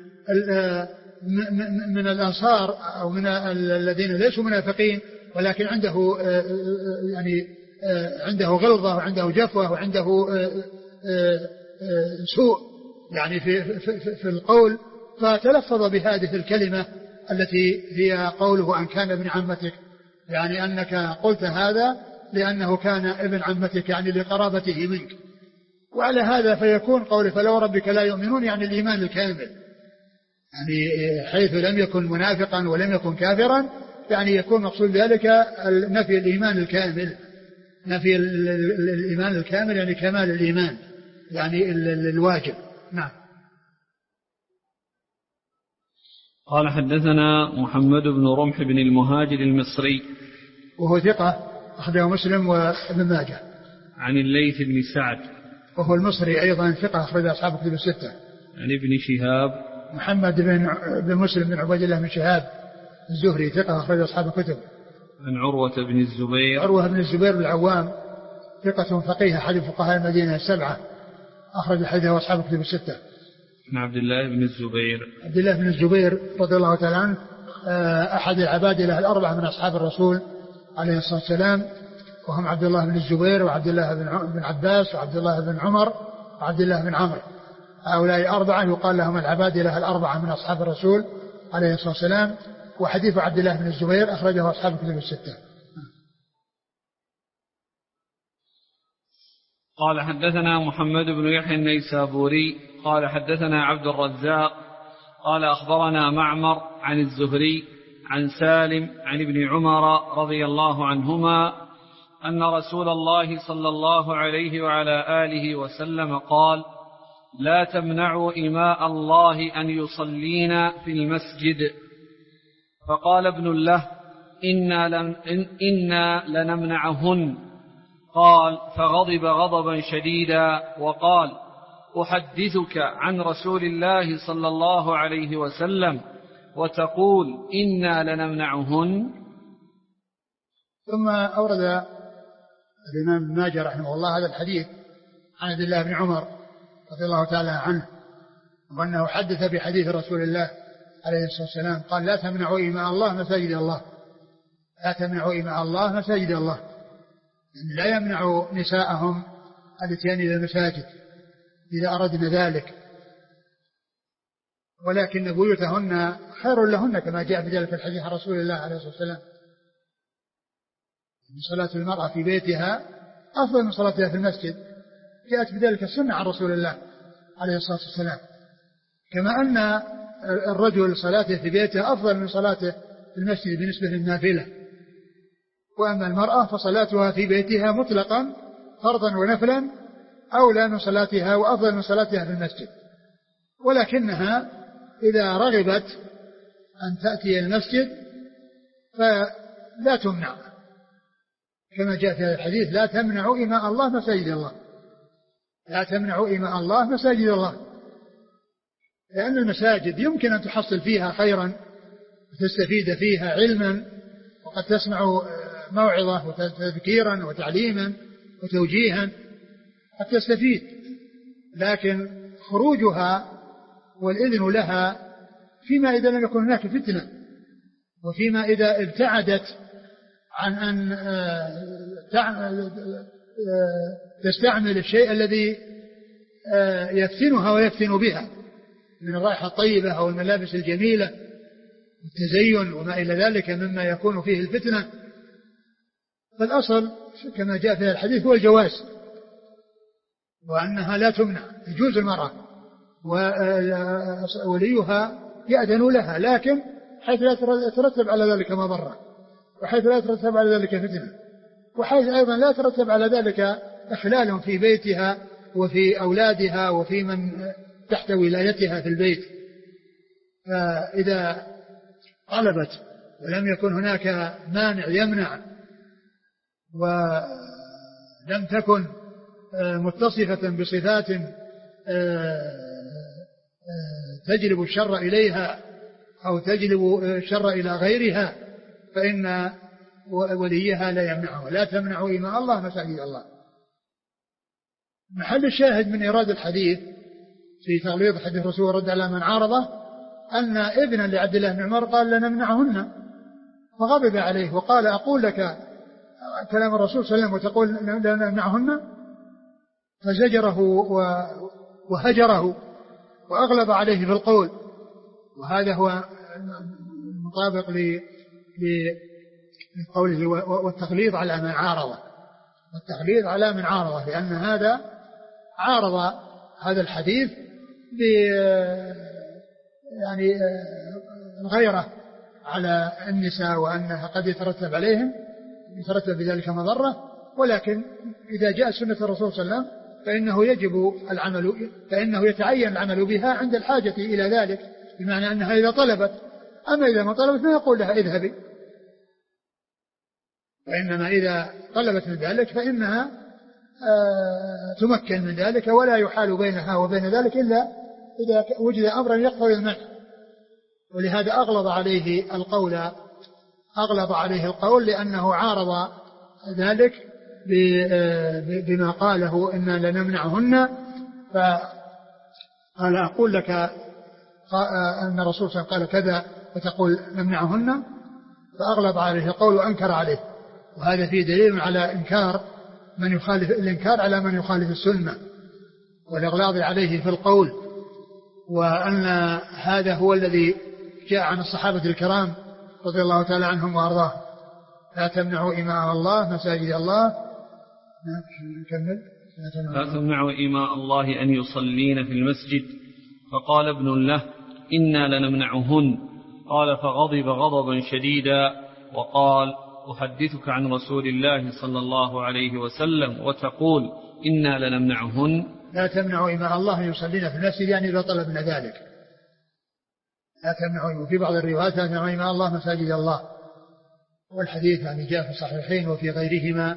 Speaker 2: من الأنصار أو من الذين ليسوا منافقين ولكن عنده يعني عنده غلظة وعنده جفوة وعنده سوء يعني في في في القول، فتلفظ بهذه الكلمة التي هي قوله أن كان ابن عمتك، يعني أنك قلت هذا لأنه كان ابن عمتك يعني لقرابته منك. وعلى هذا فيكون قوله فلو ربك لا يؤمنون يعني الإيمان الكامل، يعني حيث لم يكن منافقا ولم يكن كافرا، يعني يكون مقصود ذلك نفي الإيمان الكامل، نفي الإيمان الكامل يعني كمال الإيمان يعني الواجب. نعم.
Speaker 1: قال حدثنا محمد بن رمح بن المهاجر المصري
Speaker 2: وهو ثقة أخرجه مسلم وابن ماجه.
Speaker 1: عن الليث بن سعد
Speaker 2: وهو المصري أيضا ثقة أخرج أصحاب كتب الستة.
Speaker 1: عن ابن شهاب
Speaker 2: محمد بن بن مسلم بن عبيد الله بن شهاب الزهري ثقة أخرج أصحاب الكتب.
Speaker 1: عن عروة بن الزبير
Speaker 2: عروة بن الزبير بن العوام ثقة فقيه أحد فقهاء المدينة السبعة أخرج حديثه أصحاب الكتب الستة.
Speaker 1: عن عبد الله بن الزبير
Speaker 2: عبد الله بن الزبير رضي الله تعالى عنه أحد العبادلة الأربعة من أصحاب الرسول عليه الصلاة والسلام، وهم عبد الله بن الزبير وعبد الله بن عباس وعبد الله بن عمر وعبد الله بن عمرو. هؤلاء أربعة يقال لهم العبادلة الأربعة من أصحاب الرسول عليه الصلاة والسلام. وحديث عبد الله بن الزبير أخرجه أصحاب الكتب الستة.
Speaker 1: قال حدثنا محمد بن يحيى النيسابوري قال حدثنا عبد الرزاق قال أخبرنا معمر عن الزهري عن سالم عن ابن عمر رضي الله عنهما أن رسول الله صلى الله عليه وعلى آله وسلم قال: لا تمنعوا إماء الله أن يصلين في المسجد. فقال ابن له: إنا, لن إنا لنمنعهن. قال: فغضب غضبا شديدا وقال: أحدثك عن رسول الله صلى الله عليه وسلم وتقول إنا لنمنعهن.
Speaker 2: ثم أورد الإمام ابن ماجه رحمه الله هذا الحديث عن عبد الله بن عمر رضي الله تعالى عنه، وأنه حدث بحديث رسول الله عليه الصلاة والسلام قال: لا تمنعوا إماء الله مساجد الله، لا تمنعوا إماء الله مساجد الله، يعني لا يمنعوا نساءهم الاتيان إلى المساجد إذا أردنا ذلك، ولكن بيوتهن خير لهن كما جاء بذلك الحديث عن رسول الله عليه الصلاة والسلام. صلاة المرأة في بيتها أفضل من صلاتها في المسجد، جاءت بذلك السنة عن رسول الله عليه الصلاة والسلام، كما أن الرجل صلاته في بيته أفضل من صلاته في المسجد بالنسبة للنافلة. وأما المرأة فصلاتها في بيتها مطلقا فرضا ونفلا أولى من صلاتها وأفضل من صلاتها في المسجد، ولكنها إذا رغبت أن تأتي المسجد فلا تمنع، كما جاء في الحديث: لا تمنعوا إماء الله مساجد الله. لا تمنعوا إماء الله مساجد الله، لأن المساجد يمكن أن تحصل فيها خيرا وتستفيد فيها علما، وقد تسمع موعظة وتذكيرا وتعليما وتوجيها قد تستفيد، لكن خروجها والإذن لها فيما إذا لم يكن هناك فتنة، وفيما إذا ابتعدت عن أن تستعمل الشيء الذي يفتنها ويفتن بها من الرائحة الطيبة أو الملابس الجميلة والتزين وما إلى ذلك مما يكون فيه الفتنة. فالأصل كما جاء في الحديث هو الجواز، وأنها لا تمنع، يجوز المرأة ووليها يأذن لها، لكن حيث لا يترتب على ذلك مضرة، وحيث لا يترتب على ذلك فتنة، وحيث أيضا لا يترتب على ذلك إخلال في بيتها وفي أولادها وفي من تحت ولايتها في البيت. فإذا طلبت ولم يكن هناك مانع يمنع، ولم تكن متصفة بصفات تجلب الشر إليها أو تجلب الشر إلى غيرها، فإن وليها لا يمنعه. لا تمنعوا إماء الله مساجد الله. محل الشاهد من إيراد الحديث في تغليظ حديث الرسول ورد على من عارضه أن ابنا لعبد الله بن عمر قال لنمنعهن، فغضب عليه وقال أقول لك كلام الرسول صلى الله عليه وسلم وتقول لنمنعهن؟ فزجره وهجره وأغلب عليه في القول، وهذا هو المطابق لقوله والتغليظ على من عارضه، والتغليظ على من عارضه، لأن هذا عارض هذا الحديث ب يعني الغيرة على النساء وأنها قد يترتب عليهم يترتب بذلك مضرة، ولكن إذا جاء سنة الرسول صلى الله عليه وسلم فإنه يجب العمل، فإنه يتعين العمل بها عند الحاجة إلى ذلك، بمعنى أنها إذا طلبت. أما إذا ما طلبت ما يقول لها اذهبي، وإنما إذا طلبت من ذلك فإنها آه تمكن من ذلك، ولا يحال بينها وبين ذلك إلا إذا وجد أمرا يقتضي المنع. ولهذا أغلظ عليه القول أغلظ عليه القول لأنه عارض ذلك بما قاله إنا لنمنعهن، فقال أقول لك أن الرسول صلى الله عليه وسلم قال كذا وتقول نمنعهن، فأغلظ عليه القول وأنكر عليه. وهذا فيه دليل على إنكار من يخالف الإنكار على من يخالف السنة والإغلاظ عليه في القول، وأن هذا هو الذي جاء عن الصحابة الكرام رضي الله تعالى عنهم وأرضاهم. لا تمنعوا إماء الله مساجد الله. نكمل.
Speaker 1: لا تمنعوا إماء الله أن يصلين في المسجد. فقال ابن له إنا لنمنعهن. قال فغضب غضبا شديدا وقال أحدثك عن رسول الله صلى الله عليه وسلم وتقول إنا لنمنعهن.
Speaker 2: لا تمنعوا إماء الله أن يصلين في المسجد، يعني إذا طلبنا ذلك. لا تمنعوا، في بعض الروايات لا تمنعوا إماء الله مساجد الله، والحديث يعني جاء في الصحيحين وفي غيرهما،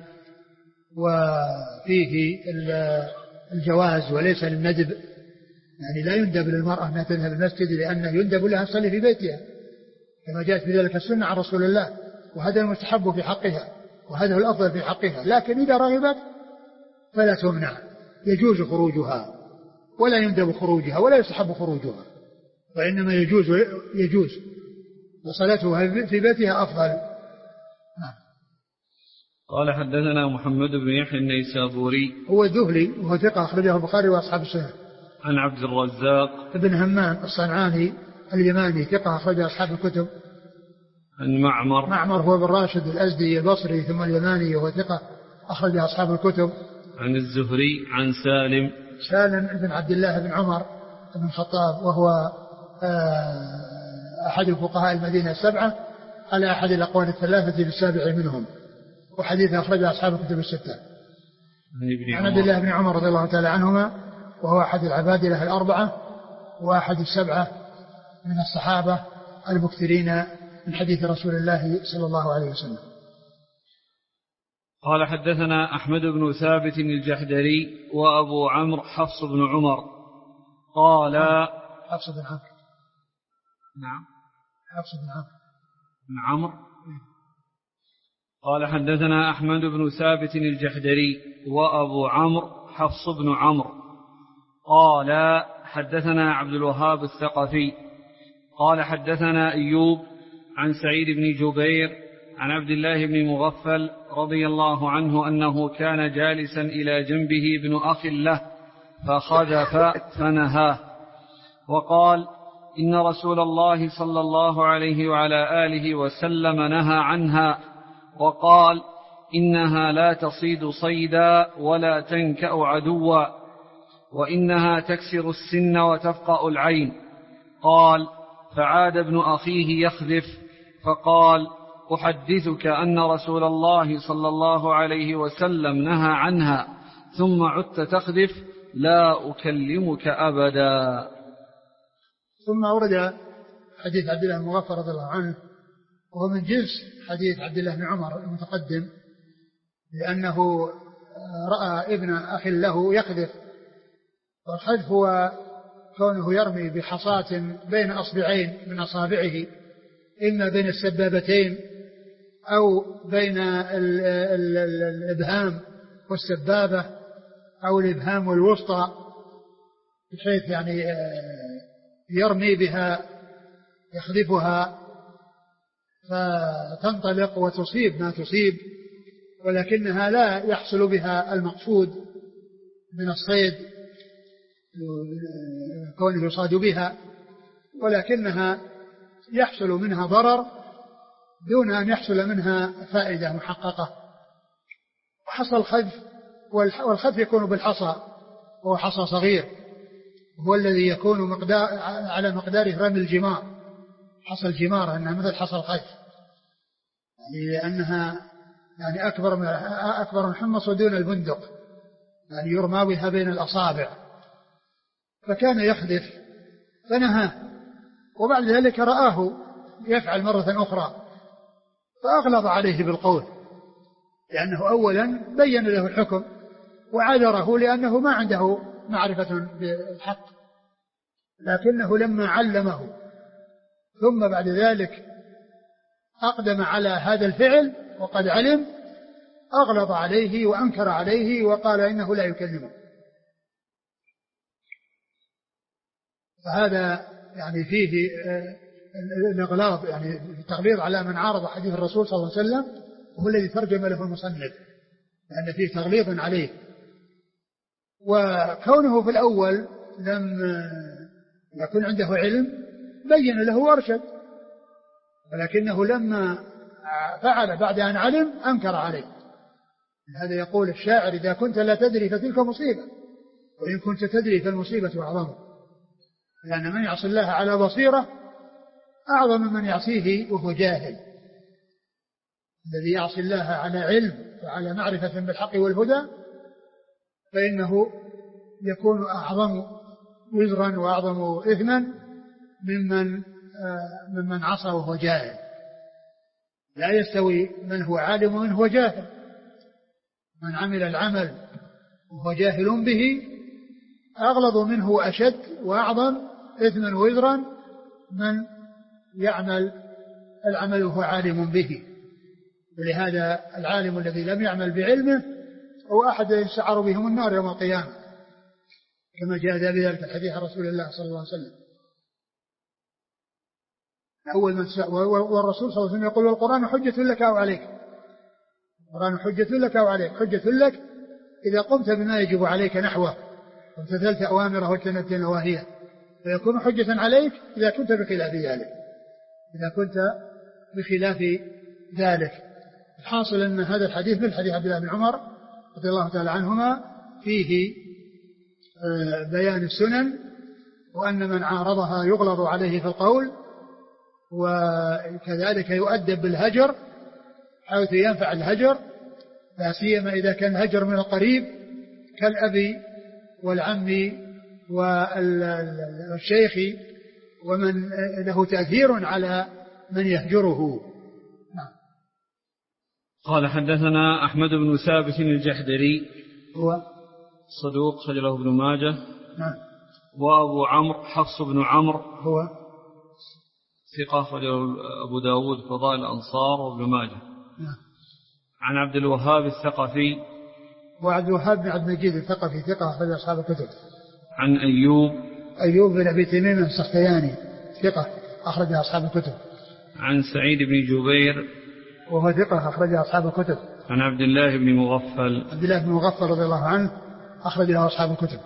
Speaker 2: وفيه الجواز وليس للندب، يعني لا يندب للمرأة أنها تذهب المسجد لأنه يندب لها تصلي في بيتها كما جاءت في ذلك السنة عن رسول الله، وهذا المستحب في حقها وهذا هو الأفضل في حقها. لكن إذا رغبت فلا تمنع، يجوز خروجها ولا يندب خروجها ولا يستحب خروجها، وإنما يجوز يجوز وصلاتها في بيتها أفضل. نعم.
Speaker 1: قال حدثنا محمد بن يحيى النيسابوري
Speaker 2: هو الذهلي وهو ثقة أخرجه البخاري وأصحاب السنن.
Speaker 1: عن عبد الرزاق
Speaker 2: ابن همام الصنعاني اليماني ثقة أخرج أصحاب الكتب.
Speaker 1: عن معمر
Speaker 2: معمر هو بن راشد الأزدي البصري ثم اليماني وهو ثقة أخرج أصحاب الكتب.
Speaker 1: عن الزهري عن سالم
Speaker 2: سالم بن عبد الله بن عمر بن الخطاب وهو أحد الفقهاء المدينة السبعة على أحد الأقوال الثلاثة بالسابع منهم، وحديث أخرج أصحاب الكتب الستة. عن عبد الله بن عمر رضي الله تعالى عنهما وهو أحد العبادلة الأربعة وأحد السبعة من الصحابة المكثرين من حديث رسول الله صلى الله عليه وسلم.
Speaker 1: قال حدثنا أحمد بن ثابت الجحدري وأبو عمرو حفص بن عمر قال
Speaker 2: حفص بن عمرو
Speaker 1: نعم
Speaker 2: حفص بن عمرو
Speaker 1: بن عمرو قال حدثنا أحمد بن ثابت الجحدري وأبو عمرو حفص بن عمرو قال حدثنا عبد الوهاب الثقفي قال حدثنا أيوب عن سعيد بن جبير عن عبد الله بن مغفل رضي الله عنه أنه كان جالسا إلى جنبه ابن أخ له فخذف فنهاه وقال إن رسول الله صلى الله عليه وعلى آله وسلم نهى عنها وقال إنها لا تصيد صيدا ولا تنكأ عدوا وإنها تكسر السن وتفقأ العين. قال فعاد ابن أخيه يخذف فقال أحدثك أن رسول الله صلى الله عليه وسلم نهى عنها ثم عدت تخذف لا أكلمك أبدا.
Speaker 2: ثم ورد حديث عبد الله بن مغفل رضي الله عنه وهو من جنس حديث عبد الله بن عمر المتقدم لأنه رأى ابن أخ له يخذف، والخذف هو كونه يرمي بحصاة بين أصبعين من أصابعه إما بين السبابتين أو بين ال ال ال الإبهام والسبابة أو الإبهام والوسطى بحيث يعني يرمي بها يخذفها فتنطلق وتصيب ما تصيب، ولكنها لا يحصل بها المقصود من الصيد كونه يصاد بها، ولكنها يحصل منها ضرر دون أن يحصل منها فائدة محققة. وحصى الخذف والخذف يكون بالحصى وهو حصى صغير هو الذي يكون مقدار على مقدار رمي الجمار، حصى الجمار أنها مثل حصى الخذف يعني لأنها يعني أكبر من أكبر من حمص ودون البندق، يعني يرمى بها بين الأصابع. فكان يخذف فنهاه، وبعد ذلك رآه يفعل مرة أخرى فأغلظ عليه بالقول، لأنه أولا بين له الحكم وعذره لأنه ما عنده معرفة بالحق، لكنه لما علمه ثم بعد ذلك أقدم على هذا الفعل وقد علم أغلظ عليه وأنكر عليه وقال إنه لا يكلمه. فهذا يعني فيه الإغلاظ، يعني التغليظ على من عارض حديث الرسول صلى الله عليه وسلم، وهو الذي ترجم له المصنف، لأن فيه تغليظ عليه. وكونه في الأول لم يكن عنده علم بين له وارشد، ولكنه لما فعل بعد أن علم أنكر عليه. هذا يقول الشاعر إذا كنت لا تدري فتلك مصيبة، وإن كنت تدري فالمصيبة أعظم، لأن من يعصي الله على بصيرة أعظم من يعصيه وهو جاهل. الذي يعصي الله على علم وعلى معرفة بالحق والهدى فإنه يكون أعظم وزرا وأعظم إثما ممن ممن عصى وهو جاهل. لا يستوي من هو عالم ومن هو جاهل. من عمل العمل وهو جاهل به أغلظ منه وأشد وأعظم إثما وزرا من يعمل العمل وهو عالم به. ولهذا العالم الذي لم يعمل بعلمه هو أحد يسعر بهم النار يوم القيامة، كما جاء بذلك الحديث رسول الله صلى الله عليه وسلم. أول من س... والرسول صلى الله عليه وسلم يقول والقرآن حجة لك أو عليك. القرآن حجة لك أو عليك، حجة لك إذا قمت بما يجب عليك نحوه وامتثلت أوامره واجتنبت نواهيه، فيكون حجة عليك إذا كنت بخلاف ذلك إذا كنت بخلاف ذلك. الحاصل أن هذا الحديث من حديث عبد الله بن عمر رضي الله تعالى عنهما فيه بيان السنن، وأن من عارضها يغلظ عليه في القول، وكذلك يؤدب بالهجر حيث ينفع الهجر، لا سيما إذا كان الهجر من القريب كالأب والعم والشيخ ومن له تأثير على من يهجره.
Speaker 1: قال حدثنا أحمد بن ثابت الجحدري
Speaker 2: هو
Speaker 1: صدوق خرج له ابن ماجه.
Speaker 2: نعم.
Speaker 1: وأبو عمرو حفص بن عمرو
Speaker 2: هو
Speaker 1: ثقة خرج له أبو داود فضائل الأنصار وابن ماجه.
Speaker 2: نعم.
Speaker 1: عن عبد الوهاب الثقفي.
Speaker 2: وعبد الوهاب بن عبد المجيد الثقفي ثقة أخرج أصحاب الكتب.
Speaker 1: عن أيوب
Speaker 2: أيوب بن أبي تميم السختياني ثقة أخرج أصحاب الكتب.
Speaker 1: عن سعيد بن جبير
Speaker 2: وهو ثقة أخرج أصحاب الكتب.
Speaker 1: عن عبد الله بن مغفل.
Speaker 2: عبد الله بن مغفل رضي الله عنه أخرج له أصحاب الكتب.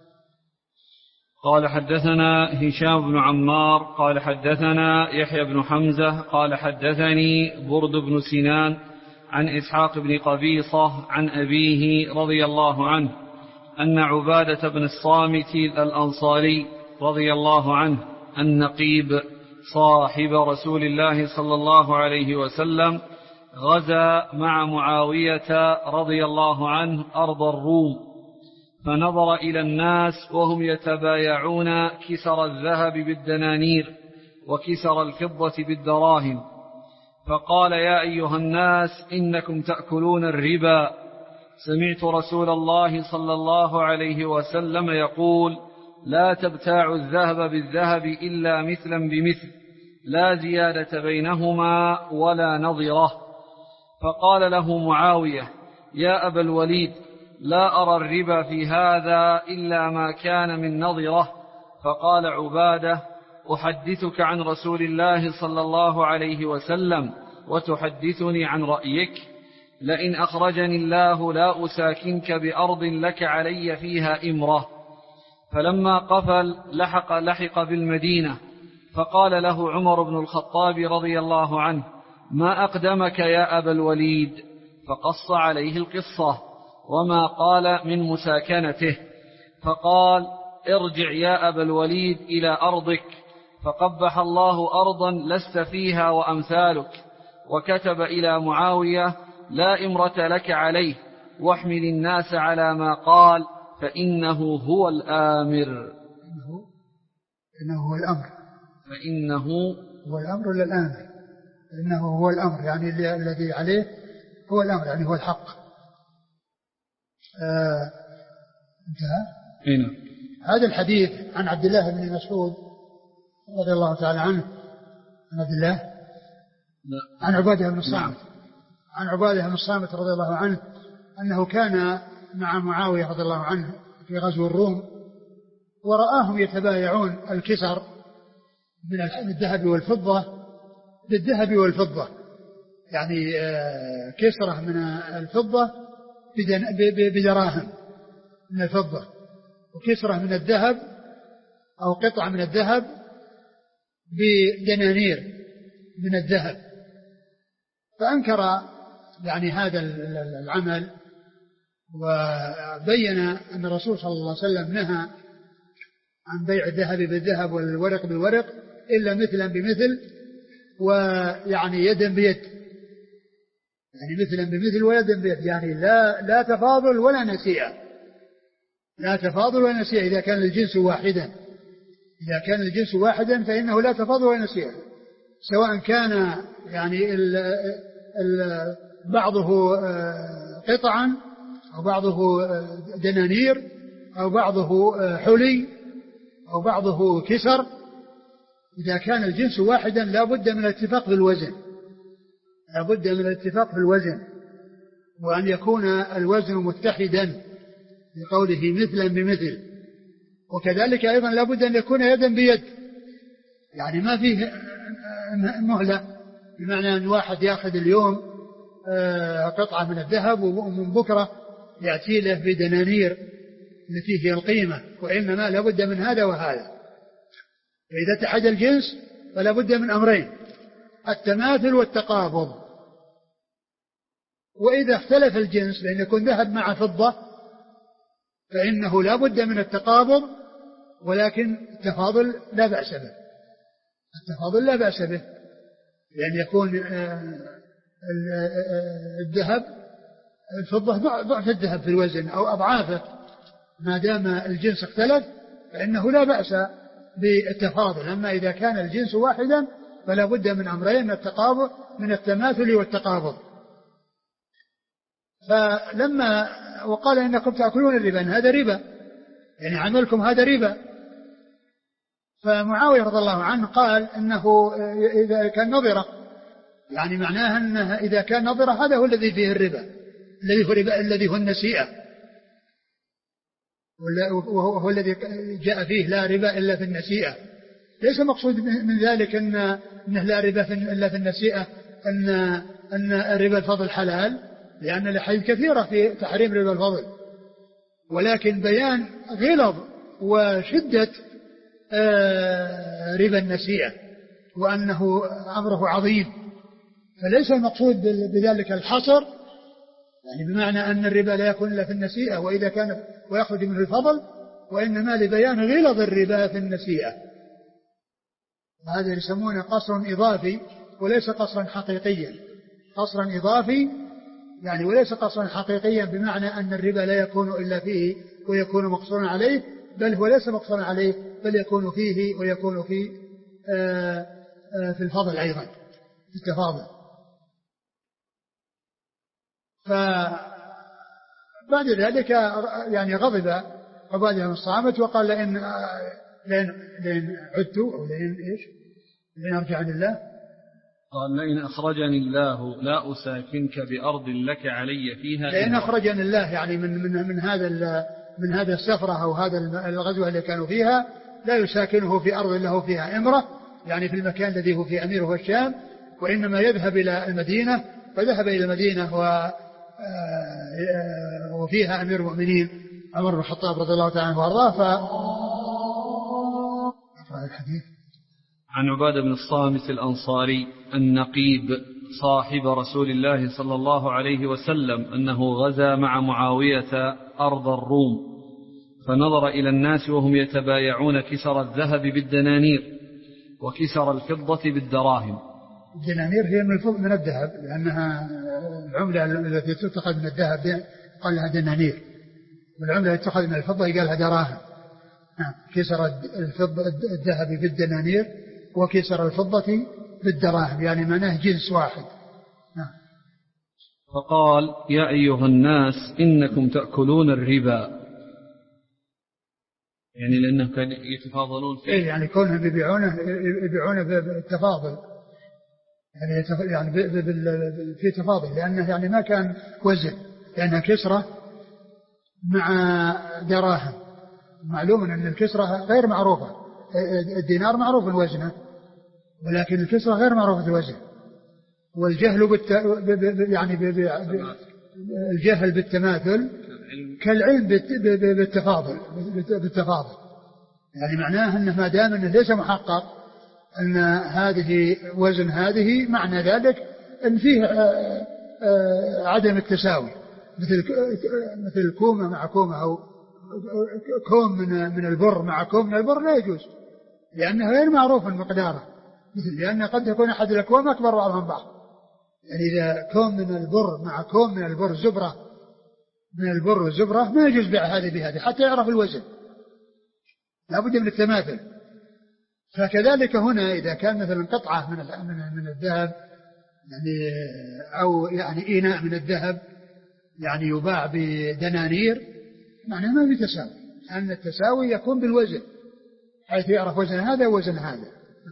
Speaker 1: قال حدثنا هشام بن عمار قال حدثنا يحيى بن حمزة قال حدثني برد بن سنان عن إسحاق بن قبيصة عن أبيه رضي الله عنه أن عبادة بن الصامت الأنصاري رضي الله عنه النقيب صاحب رسول الله صلى الله عليه وسلم غزا مع معاوية رضي الله عنه أرض الروم، فنظر إلى الناس وهم يتبايعون كسر الذهب بالدنانير وكسر الفضة بالدراهم، فقال: يا أيها الناس إنكم تأكلون الربا، سمعت رسول الله صلى الله عليه وسلم يقول: لا تبتاعوا الذهب بالذهب إلا مثلا بمثل، لا زيادة بينهما ولا نظرة. فقال له معاوية: يا أبا الوليد، لا أرى الربا في هذا إلا ما كان من نظرة. فقال عبادة: أحدثك عن رسول الله صلى الله عليه وسلم وتحدثني عن رأيك؟ لئن أخرجني الله لا أساكنك بأرض لك علي فيها إمرة. فلما قفل لحق, لحق بالمدينة، فقال له عمر بن الخطاب رضي الله عنه: ما أقدمك يا أبا الوليد؟ فقص عليه القصة وما قال من مساكنته، فقال: ارجع يا أبا الوليد إلى أرضك، فقبح الله أرضا لست فيها وأمثالك. وكتب إلى معاوية: لا إمرة لك عليه، واحمل الناس على ما قال، فإنه هو الآمر.
Speaker 2: إنه, إنه هو الأمر
Speaker 1: فإنه
Speaker 2: هو الأمر ولا الآمر؟ إنه هو الأمر، يعني الذي عليه هو الأمر، يعني هو الحق. آه انتهى.
Speaker 1: هنا
Speaker 2: هذا الحديث عن عبد الله بن مسعود رضي الله تعالى عنه، عن عبد الله لا. عن عبادة بن الصامت. نعم. عن عبادة بن الصامت رضي الله عنه أنه كان مع معاوية رضي الله عنه في غزو الروم، ورآهم يتبايعون الكسر من الذهب والفضة بالذهب والفضة، يعني كسرة من الفضة بدراهم من الفضة، وكسرة من الذهب أو قطعة من الذهب بدنانير من الذهب. فأنكر يعني هذا العمل، وبين أن الرسول صلى الله عليه وسلم نهى عن بيع الذهب بالذهب والورق بالورق إلا مثلا بمثل، ويعني يدا بيد، يعني مثلا بمثل ويدا بيد، يعني لا لا تفاضل ولا نسيئة، لا تفاضل ولا نسيئة. إذا كان الجنس واحدا إذا كان الجنس واحدا فإنه لا تفاضل ولا نسيئة، سواء كان يعني ال ال بعضه قطعا أو بعضه دنانير أو بعضه حلي أو بعضه كسر. إذا كان الجنس واحدا لا بد من الاتفاق في الوزن، لا بد من الاتفاق في الوزن، وأن يكون الوزن متحدا بقوله مثلا بمثل. وكذلك أيضا لا بد أن يكون يدا بيد، يعني ما فيه مهلة، بمعنى أن واحد يأخذ اليوم قطعة من الذهب ومن بكرة يأتي له بدنانير التي هي القيمة، وإنما لا بد من هذا وهذا. فإذا اتحد الجنس فلا بد من أمرين: التماثل والتقابض. وإذا اختلف الجنس، لأن يكون ذهب مع فضة، فإنه لا بد من التقابض، ولكن التفاضل لا بأس به، التفاضل لا بأس به، لأن يكون الذهب الفضة ضعف الذهب في الوزن أو أضعافه، ما دام الجنس اختلف فإنه لا بأس بالتفاضل. أما إذا كان الجنس واحدا فلا بد من أمرين: التقابض، من التماثل والتقابض. فلما وقال إنكم تأكلون الربا، إن هذا ربا، يعني عملكم هذا ربا. فمعاوية رضي الله عنه قال إنه إذا كان نظرة، يعني معناها أنه إذا كان نظرة هذا هو الذي فيه الربا، الذي هو الربا الذي هو النسيئة، وهو الذي جاء فيه لا ربا إلا في النسيئة. ليس مقصود من ذلك أن أنه لا ربا إلا في النسيئة أن أن ربا الفضل حلال، لأن الأحاديث كثيرة في تحريم ربا الفضل، ولكن بيان غلظ وشدة ربا النسيئة وأنه أمره عظيم. فليس المقصود بذلك الحصر، يعني بمعنى أن الربا لا يكون إلا في النسيئة وإذا كان ويخرج منه الفضل، وإنما لبيان غلظ الربا في النسيئة. هذا يسمونه قصر إضافي وليس قصرا حقيقيا. قصرا إضافي يعني وليس قصرا حقيقيا، بمعنى أن الربا لا يكون إلا فيه ويكون مقصورا عليه، بل هو ليس مقصورا عليه، بل يكون فيه ويكون في آآ آآ في الفضل أيضا، في التفاضل. فبعد ذلك يعني غضب عبادة بن الصامت وقال لئن لئن لئن عدت أو لئن إيش لئن أرجعني الله،
Speaker 1: قال لئن أخرجني الله لا أساكنك بأرض لك علي فيها،
Speaker 2: لئن أخرجني الله يعني من من من هذا من هذا السفرة أو هذا الغزوة اللي كانوا فيها، لا يساكنه في أرض له فيها إمرة، يعني في المكان الذي هو في أميره الشام، وإنما يذهب إلى المدينة. فذهب إلى المدينة و وفيها أمير المؤمنين عمر بن الخطاب رضي الله تعالى عنه وأرضاه. ف الحديث
Speaker 1: عن عبادة بن الصامت الأنصاري النقيب صاحب رسول الله صلى الله عليه وسلم أنه غزا مع معاوية أرض الروم، فنظر إلى الناس وهم يتبايعون كسر الذهب بالدنانير وكسر الفضة بالدراهم.
Speaker 2: الدنانير هي من من الذهب، لأنها العملة التي تتخذ من الذهب قال لها دنانير، والعملة التي تتخذ من الفضة قال لها دراهم. كسر الفضة الذهب بالدنانير وكسر الفضة بالدراهم، يعني معناه جنس واحد.
Speaker 1: فقال يا أيها الناس إنكم تأكلون الربا، يعني لأنهم كانوا يتفاضلون فيه،
Speaker 2: إيه يعني كونهم يبيعونه يبيعونه بالتفاضل، يعني يعني في تفاضل، لأنه يعني ما كان وزن، لأنها كسرة مع دراهم. معلوم أن الكسرة غير معروفة، الدينار معروف الوزن، ولكن الكسرة غير معروفة الوزن. والجهل بالت... يعني ب... ب... الجهل بالتماثل كالعلم بالتفاضل بالتفاضل يعني معناه أنه ما دام أنه ليس محقق أن هذه وزن هذه، معنى ذلك أن فيه عدم التساوي، مثل مثل الكومة مع كومة، أو كوم من من البر مع كوم من البر لا يجوز، لأنه غير معروف مقداره، مثل لأن قد يكون أحد الأكوام أكبر بعضها من بعض. يعني إذا كوم من البر مع كوم من البر زبرة من البر والزبرة ما يجوز بيع هذه بهذه حتى يعرف الوزن، لا بد من التماثل. فكذلك هنا إذا كان مثلا قطعة من من من الذهب، يعني أو يعني إناء من الذهب يعني يباع بدنانير، معناه ما في تساوي، لأن التساوي يكون بالوزن، حيث يعرف وزن هذا ووزن هذا.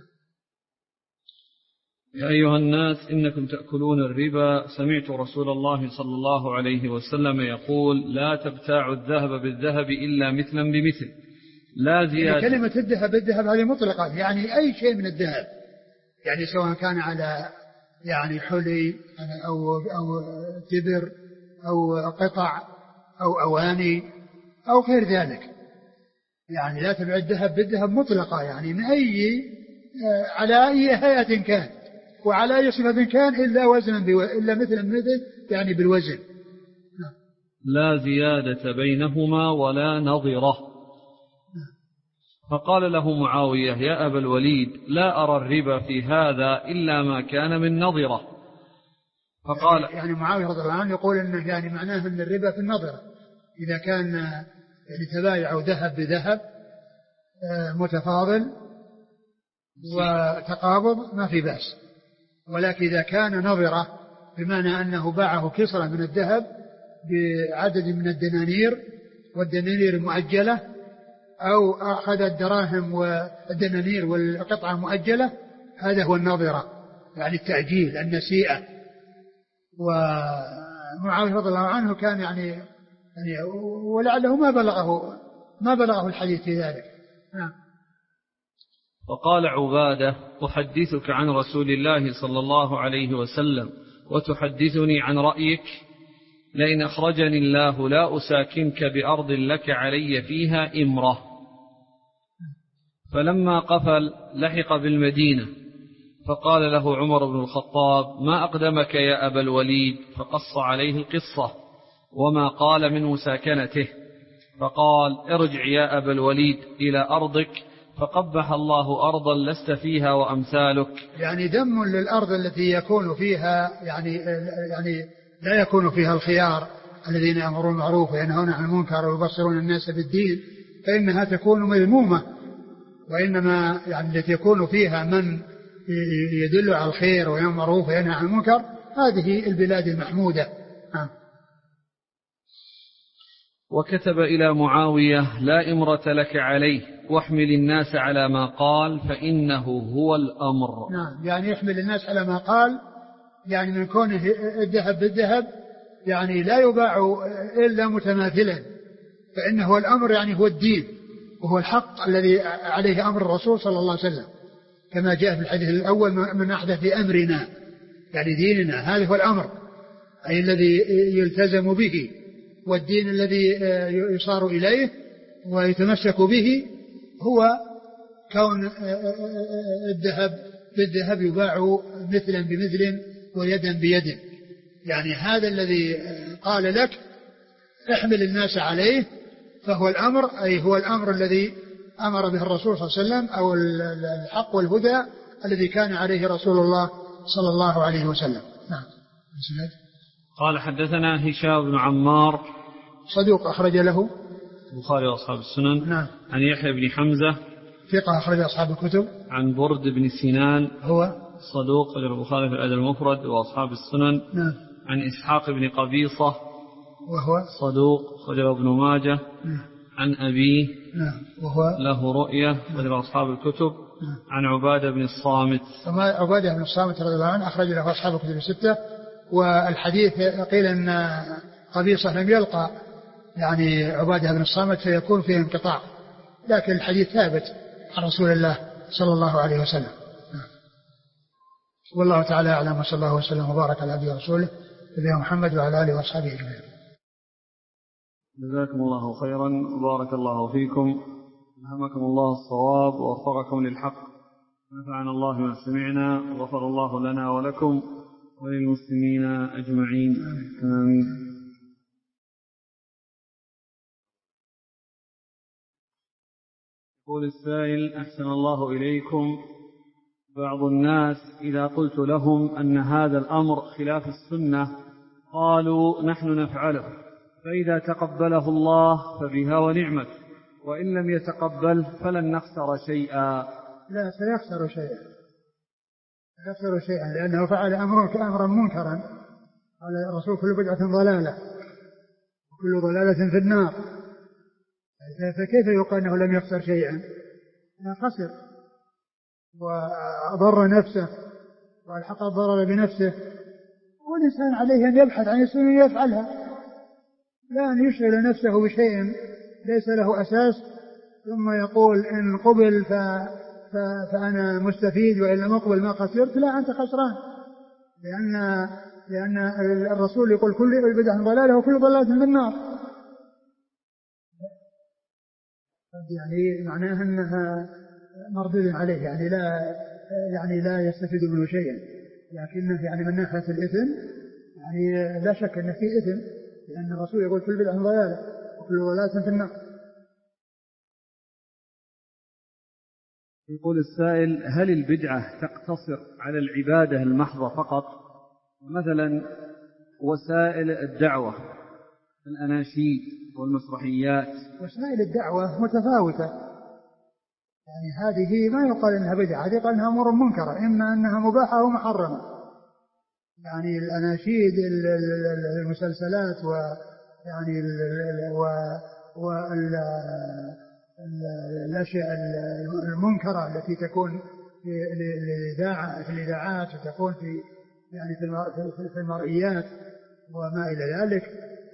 Speaker 1: يا أيها الناس إنكم تأكلون الربا، سمعت رسول الله صلى الله عليه وسلم يقول لا تبتاعوا الذهب بالذهب إلا مثلا بمثل لا زيادة.
Speaker 2: يعني كلمة الذهب بالذهب هذه مطلقة، يعني أي شيء من الذهب، يعني سواء كان على يعني حلي أو أو تبر أو قطع أو أواني أو غير ذلك، يعني لا تبيع الذهب بالذهب مطلقة، يعني من أي على أي هيئة كان وعلى أي صفة كان إلا وزنا إلا مثلا مثل يعني بالوزن،
Speaker 1: لا زيادة بينهما ولا نظرة. فقال له معاوية يا أبا الوليد لا أرى الربا في هذا إلا ما كان من نظرة. فقال
Speaker 2: يعني معاوية رضي الله عنه يقول إنه يعني معناه أن الربا في النظرة، إذا كان يعني تبايع ذهب بذهب متفاضل وتقابض ما في بأس، ولكن إذا كان نظرة بمعنى أنه باعه كسرة من الذهب بعدد من الدنانير والدنانير مؤجلة، أو أخذ الدراهم والدنانير والقطعة مؤجلة، هذا هو النظرة، يعني التأجيل النسيئة. ومعاوية رضي الله عنه كان يعني, يعني ولعله ما بلغه ما بلغه الحديث في ذلك. نعم.
Speaker 1: وقال عبادة: أحدثك عن رسول الله صلى الله عليه وسلم وتحدثني عن رأيك؟ لئن أخرجني الله لا أساكنك بأرض لك علي فيها إمرة. فلما قفل لحق بالمدينة، فقال له عمر بن الخطاب: ما أقدمك يا أبا الوليد؟ فقص عليه القصة وما قال من مساكنته، فقال: ارجع يا أبا الوليد إلى أرضك، فقبح الله أرضا لست فيها وأمثالك.
Speaker 2: يعني دم للأرض التي يكون فيها يعني, يعني لا يكون فيها الخيار الذين يأمرون بالمعروف وينهون عن المنكر ويبصرون الناس بالدين، فإنها تكون مذمومة. وإنما يعني التي يكون فيها من يدل على الخير وينهى عن المعروف وينهى عن المنكر، هذه البلاد المحمودة. آه.
Speaker 1: وكتب إلى معاوية: لا إمرة لك عليه، واحمل الناس على ما قال فإنه هو الأمر.
Speaker 2: نعم، يعني يحمل الناس على ما قال، يعني من كونه الذهب بالذهب يعني لا يباع إلا متماثلا، فإنه الأمر يعني هو الدين وهو الحق الذي عليه أمر الرسول صلى الله عليه وسلم، كما جاء في الحديث الأول: من أحدث في أمرنا، يعني ديننا، هذا هو الأمر أي الذي يلتزم به، والدين الذي يصار إليه ويتمسك به هو كون الذهب بالذهب يباع مثلا بمثل ويدا بيد. يعني هذا الذي قال لك احمل الناس عليه فهو الأمر، أي هو الأمر الذي أمر به الرسول صلى الله عليه وسلم، أو الحق والهدى الذي كان عليه رسول الله صلى الله عليه وسلم. نعم.
Speaker 1: قال: حدثنا هشام بن عمار
Speaker 2: صدوق أخرج له
Speaker 1: البخاري وأصحاب السنن.
Speaker 2: نعم.
Speaker 1: عن يحيى بن حمزة
Speaker 2: ثقة أخرج أصحاب الكتب.
Speaker 1: عن برد بن سنان
Speaker 2: هو
Speaker 1: صدوق أخرج البخاري في الأدب المفرد وأصحاب السنن.
Speaker 2: نعم.
Speaker 1: عن إسحاق بن قبيصة
Speaker 2: وهو
Speaker 1: صدوق أخرج ابن ماجه.
Speaker 2: نعم.
Speaker 1: عن أبيه
Speaker 2: نعم. وهو
Speaker 1: له رؤية أخرج أصحاب الكتب. نعم. عن عبادة بن الصامت.
Speaker 2: عبادة بن الصامت رضي الله عنه أخرج له أصحاب الكتب الستة. والحديث قيل أن قبيصة لم يلقى يعني عبادة بن الصامت فيكون فيه انقطاع، لكن الحديث ثابت عن رسول الله صلى الله عليه وسلم. والله تعالى أعلم، وصلى الله وسلم وبارك على عبده ورسوله نبينا محمد وعلى آله وأصحابه أجمعين.
Speaker 1: جزاكم الله خيرا وبارك الله فيكم، ألهمكم الله الصواب ووفقكم للحق، نفعنا الله بما سمعنا وغفر الله لنا ولكم وللمسلمين أجمعين. آمين. يقول السائل: أحسن الله إليكم، بعض الناس إذا قلت لهم أن هذا الأمر خلاف السنة قالوا نحن نفعله، فإذا تقبله الله فبها ونعمت، وإن لم يتقبل فلن نخسر شيئا.
Speaker 2: لا، سيخسر شيئا، سيخسر شيئا لأنه فعل أمرا أمرا منكرا. قال الرسول: كل بدعة ضلالة وكل ضلالة في النار. فكيف يقال أنه لم يخسر شيئا؟ خسر وضر نفسه والحق الضرر بنفسه، والإنسان عليه أن يبحث عن السنة يفعلها، لا أن يشغل نفسه بشيء ليس له أساس ثم يقول إن قبل ف... ف... فأنا مستفيد وإن لم أقبل ما خسرت. لا، أنت خسران، لأن لأن الرسول يقول: كل بدعة ضلالة وكل ضلالة في النار. يعني معناها أنها مردود عليه، يعني لا يعني لا يستفيد منه شيئا، لكنه يعني من ناحية الإثم يعني لا شك أن فيه إثم، لأن الرسول يقول: كل بدعة ضلالة وكل ضلالة في النار.
Speaker 1: يقول السائل: هل البدعة تقتصر على العبادة المحضة فقط؟ مثلا وسائل الدعوة، الأناشيد والمسرحيات.
Speaker 2: وسائل الدعوة متفاوتة، يعني هذه ما يقال إنها بدعة، هذه يقال إنها أمور منكرة، إما أنها مباحة أو محرمة. يعني الأناشيد، المسلسلات يعني والأشياء المنكرة التي تكون في الإذاعة في الإذاعات وتكون في يعني في المرئيات وما إلى ذلك.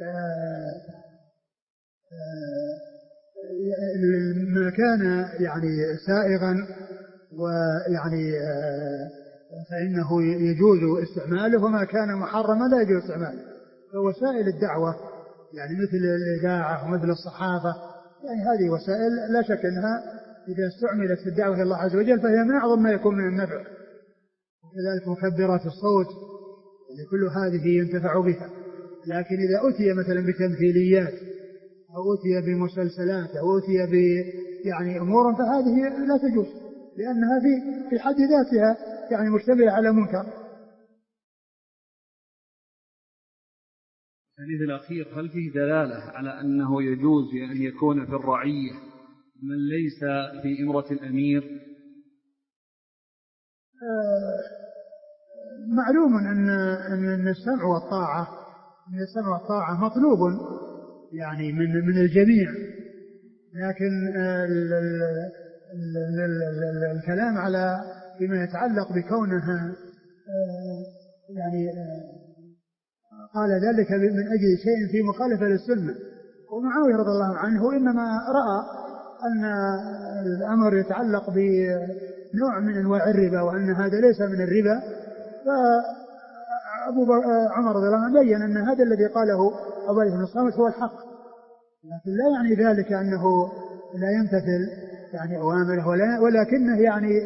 Speaker 2: ما كان يعني سائغا ويعني فإنه يجوز استعماله، وما كان محرما لا يجوز استعماله. فوسائل الدعوة يعني مثل الإذاعة ومثل الصحافة يعني هذه وسائل لا شك أنها إذا استعملت في الدعوة إلى الله عز وجل فهي من أعظم ما يكون من النفع. وكذلك مكبرات الصوت يعني كل هذه ينتفع بها. لكن إذا أتي مثلا بتمثيليات أو أتي بمسلسلات أو أتي ب يعني أمور فهذه لا تجوز، لأنها في في حد ذاتها يعني مشتملة على منكر.
Speaker 1: الحديث الأخير هل فيه دلالة على أنه يجوز أن يكون في الرعية من ليس في إمرة الأمير؟
Speaker 2: آه معلوم أن أن السمع والطاعة أن السمع والطاعة مطلوب يعني من من الجميع، لكن ال ال ال ال الكلام على فيما يتعلق بكونها يعني قال ذلك من أجل شيء في مخالفة للسنة. ومعاوية رضي الله عنه إنما رأى أن الأمر يتعلق بنوع من أنواع الربا وأن هذا ليس من الربا، فأبو عمر رضي الله عنه بيّن أن هذا الذي قاله أبو بن الصامت هو الحق، لكن لا يعني ذلك أنه لا يمتثل يعني أوامره، ولكنه يعني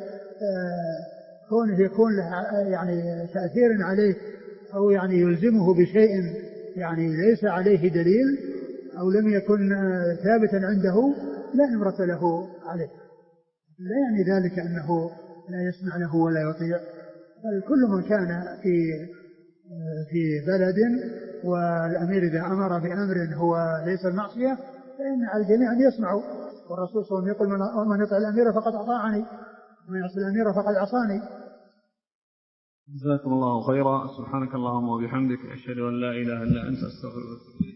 Speaker 2: كونه يكون له يعني تأثير عليه أو يعني يلزمه بشيء يعني ليس عليه دليل أو لم يكن ثابتا عنده لا إمرة له عليه. لا يعني ذلك أنه لا يسمع له ولا يطيع، بل كل من كان في في بلد والأمير إذا أمر بأمر هو ليس المعصية فإن على الجميع أن يسمعوا. والرسول صلى الله عليه وسلم يقول من يطع الأمير فقد أطاعني ومن يعصي الأمير فقد عصاني.
Speaker 1: جزاكم الله خيرا. سبحانك اللهم وبحمدك أشهد أن لا إله إلا أنت أستغفرك.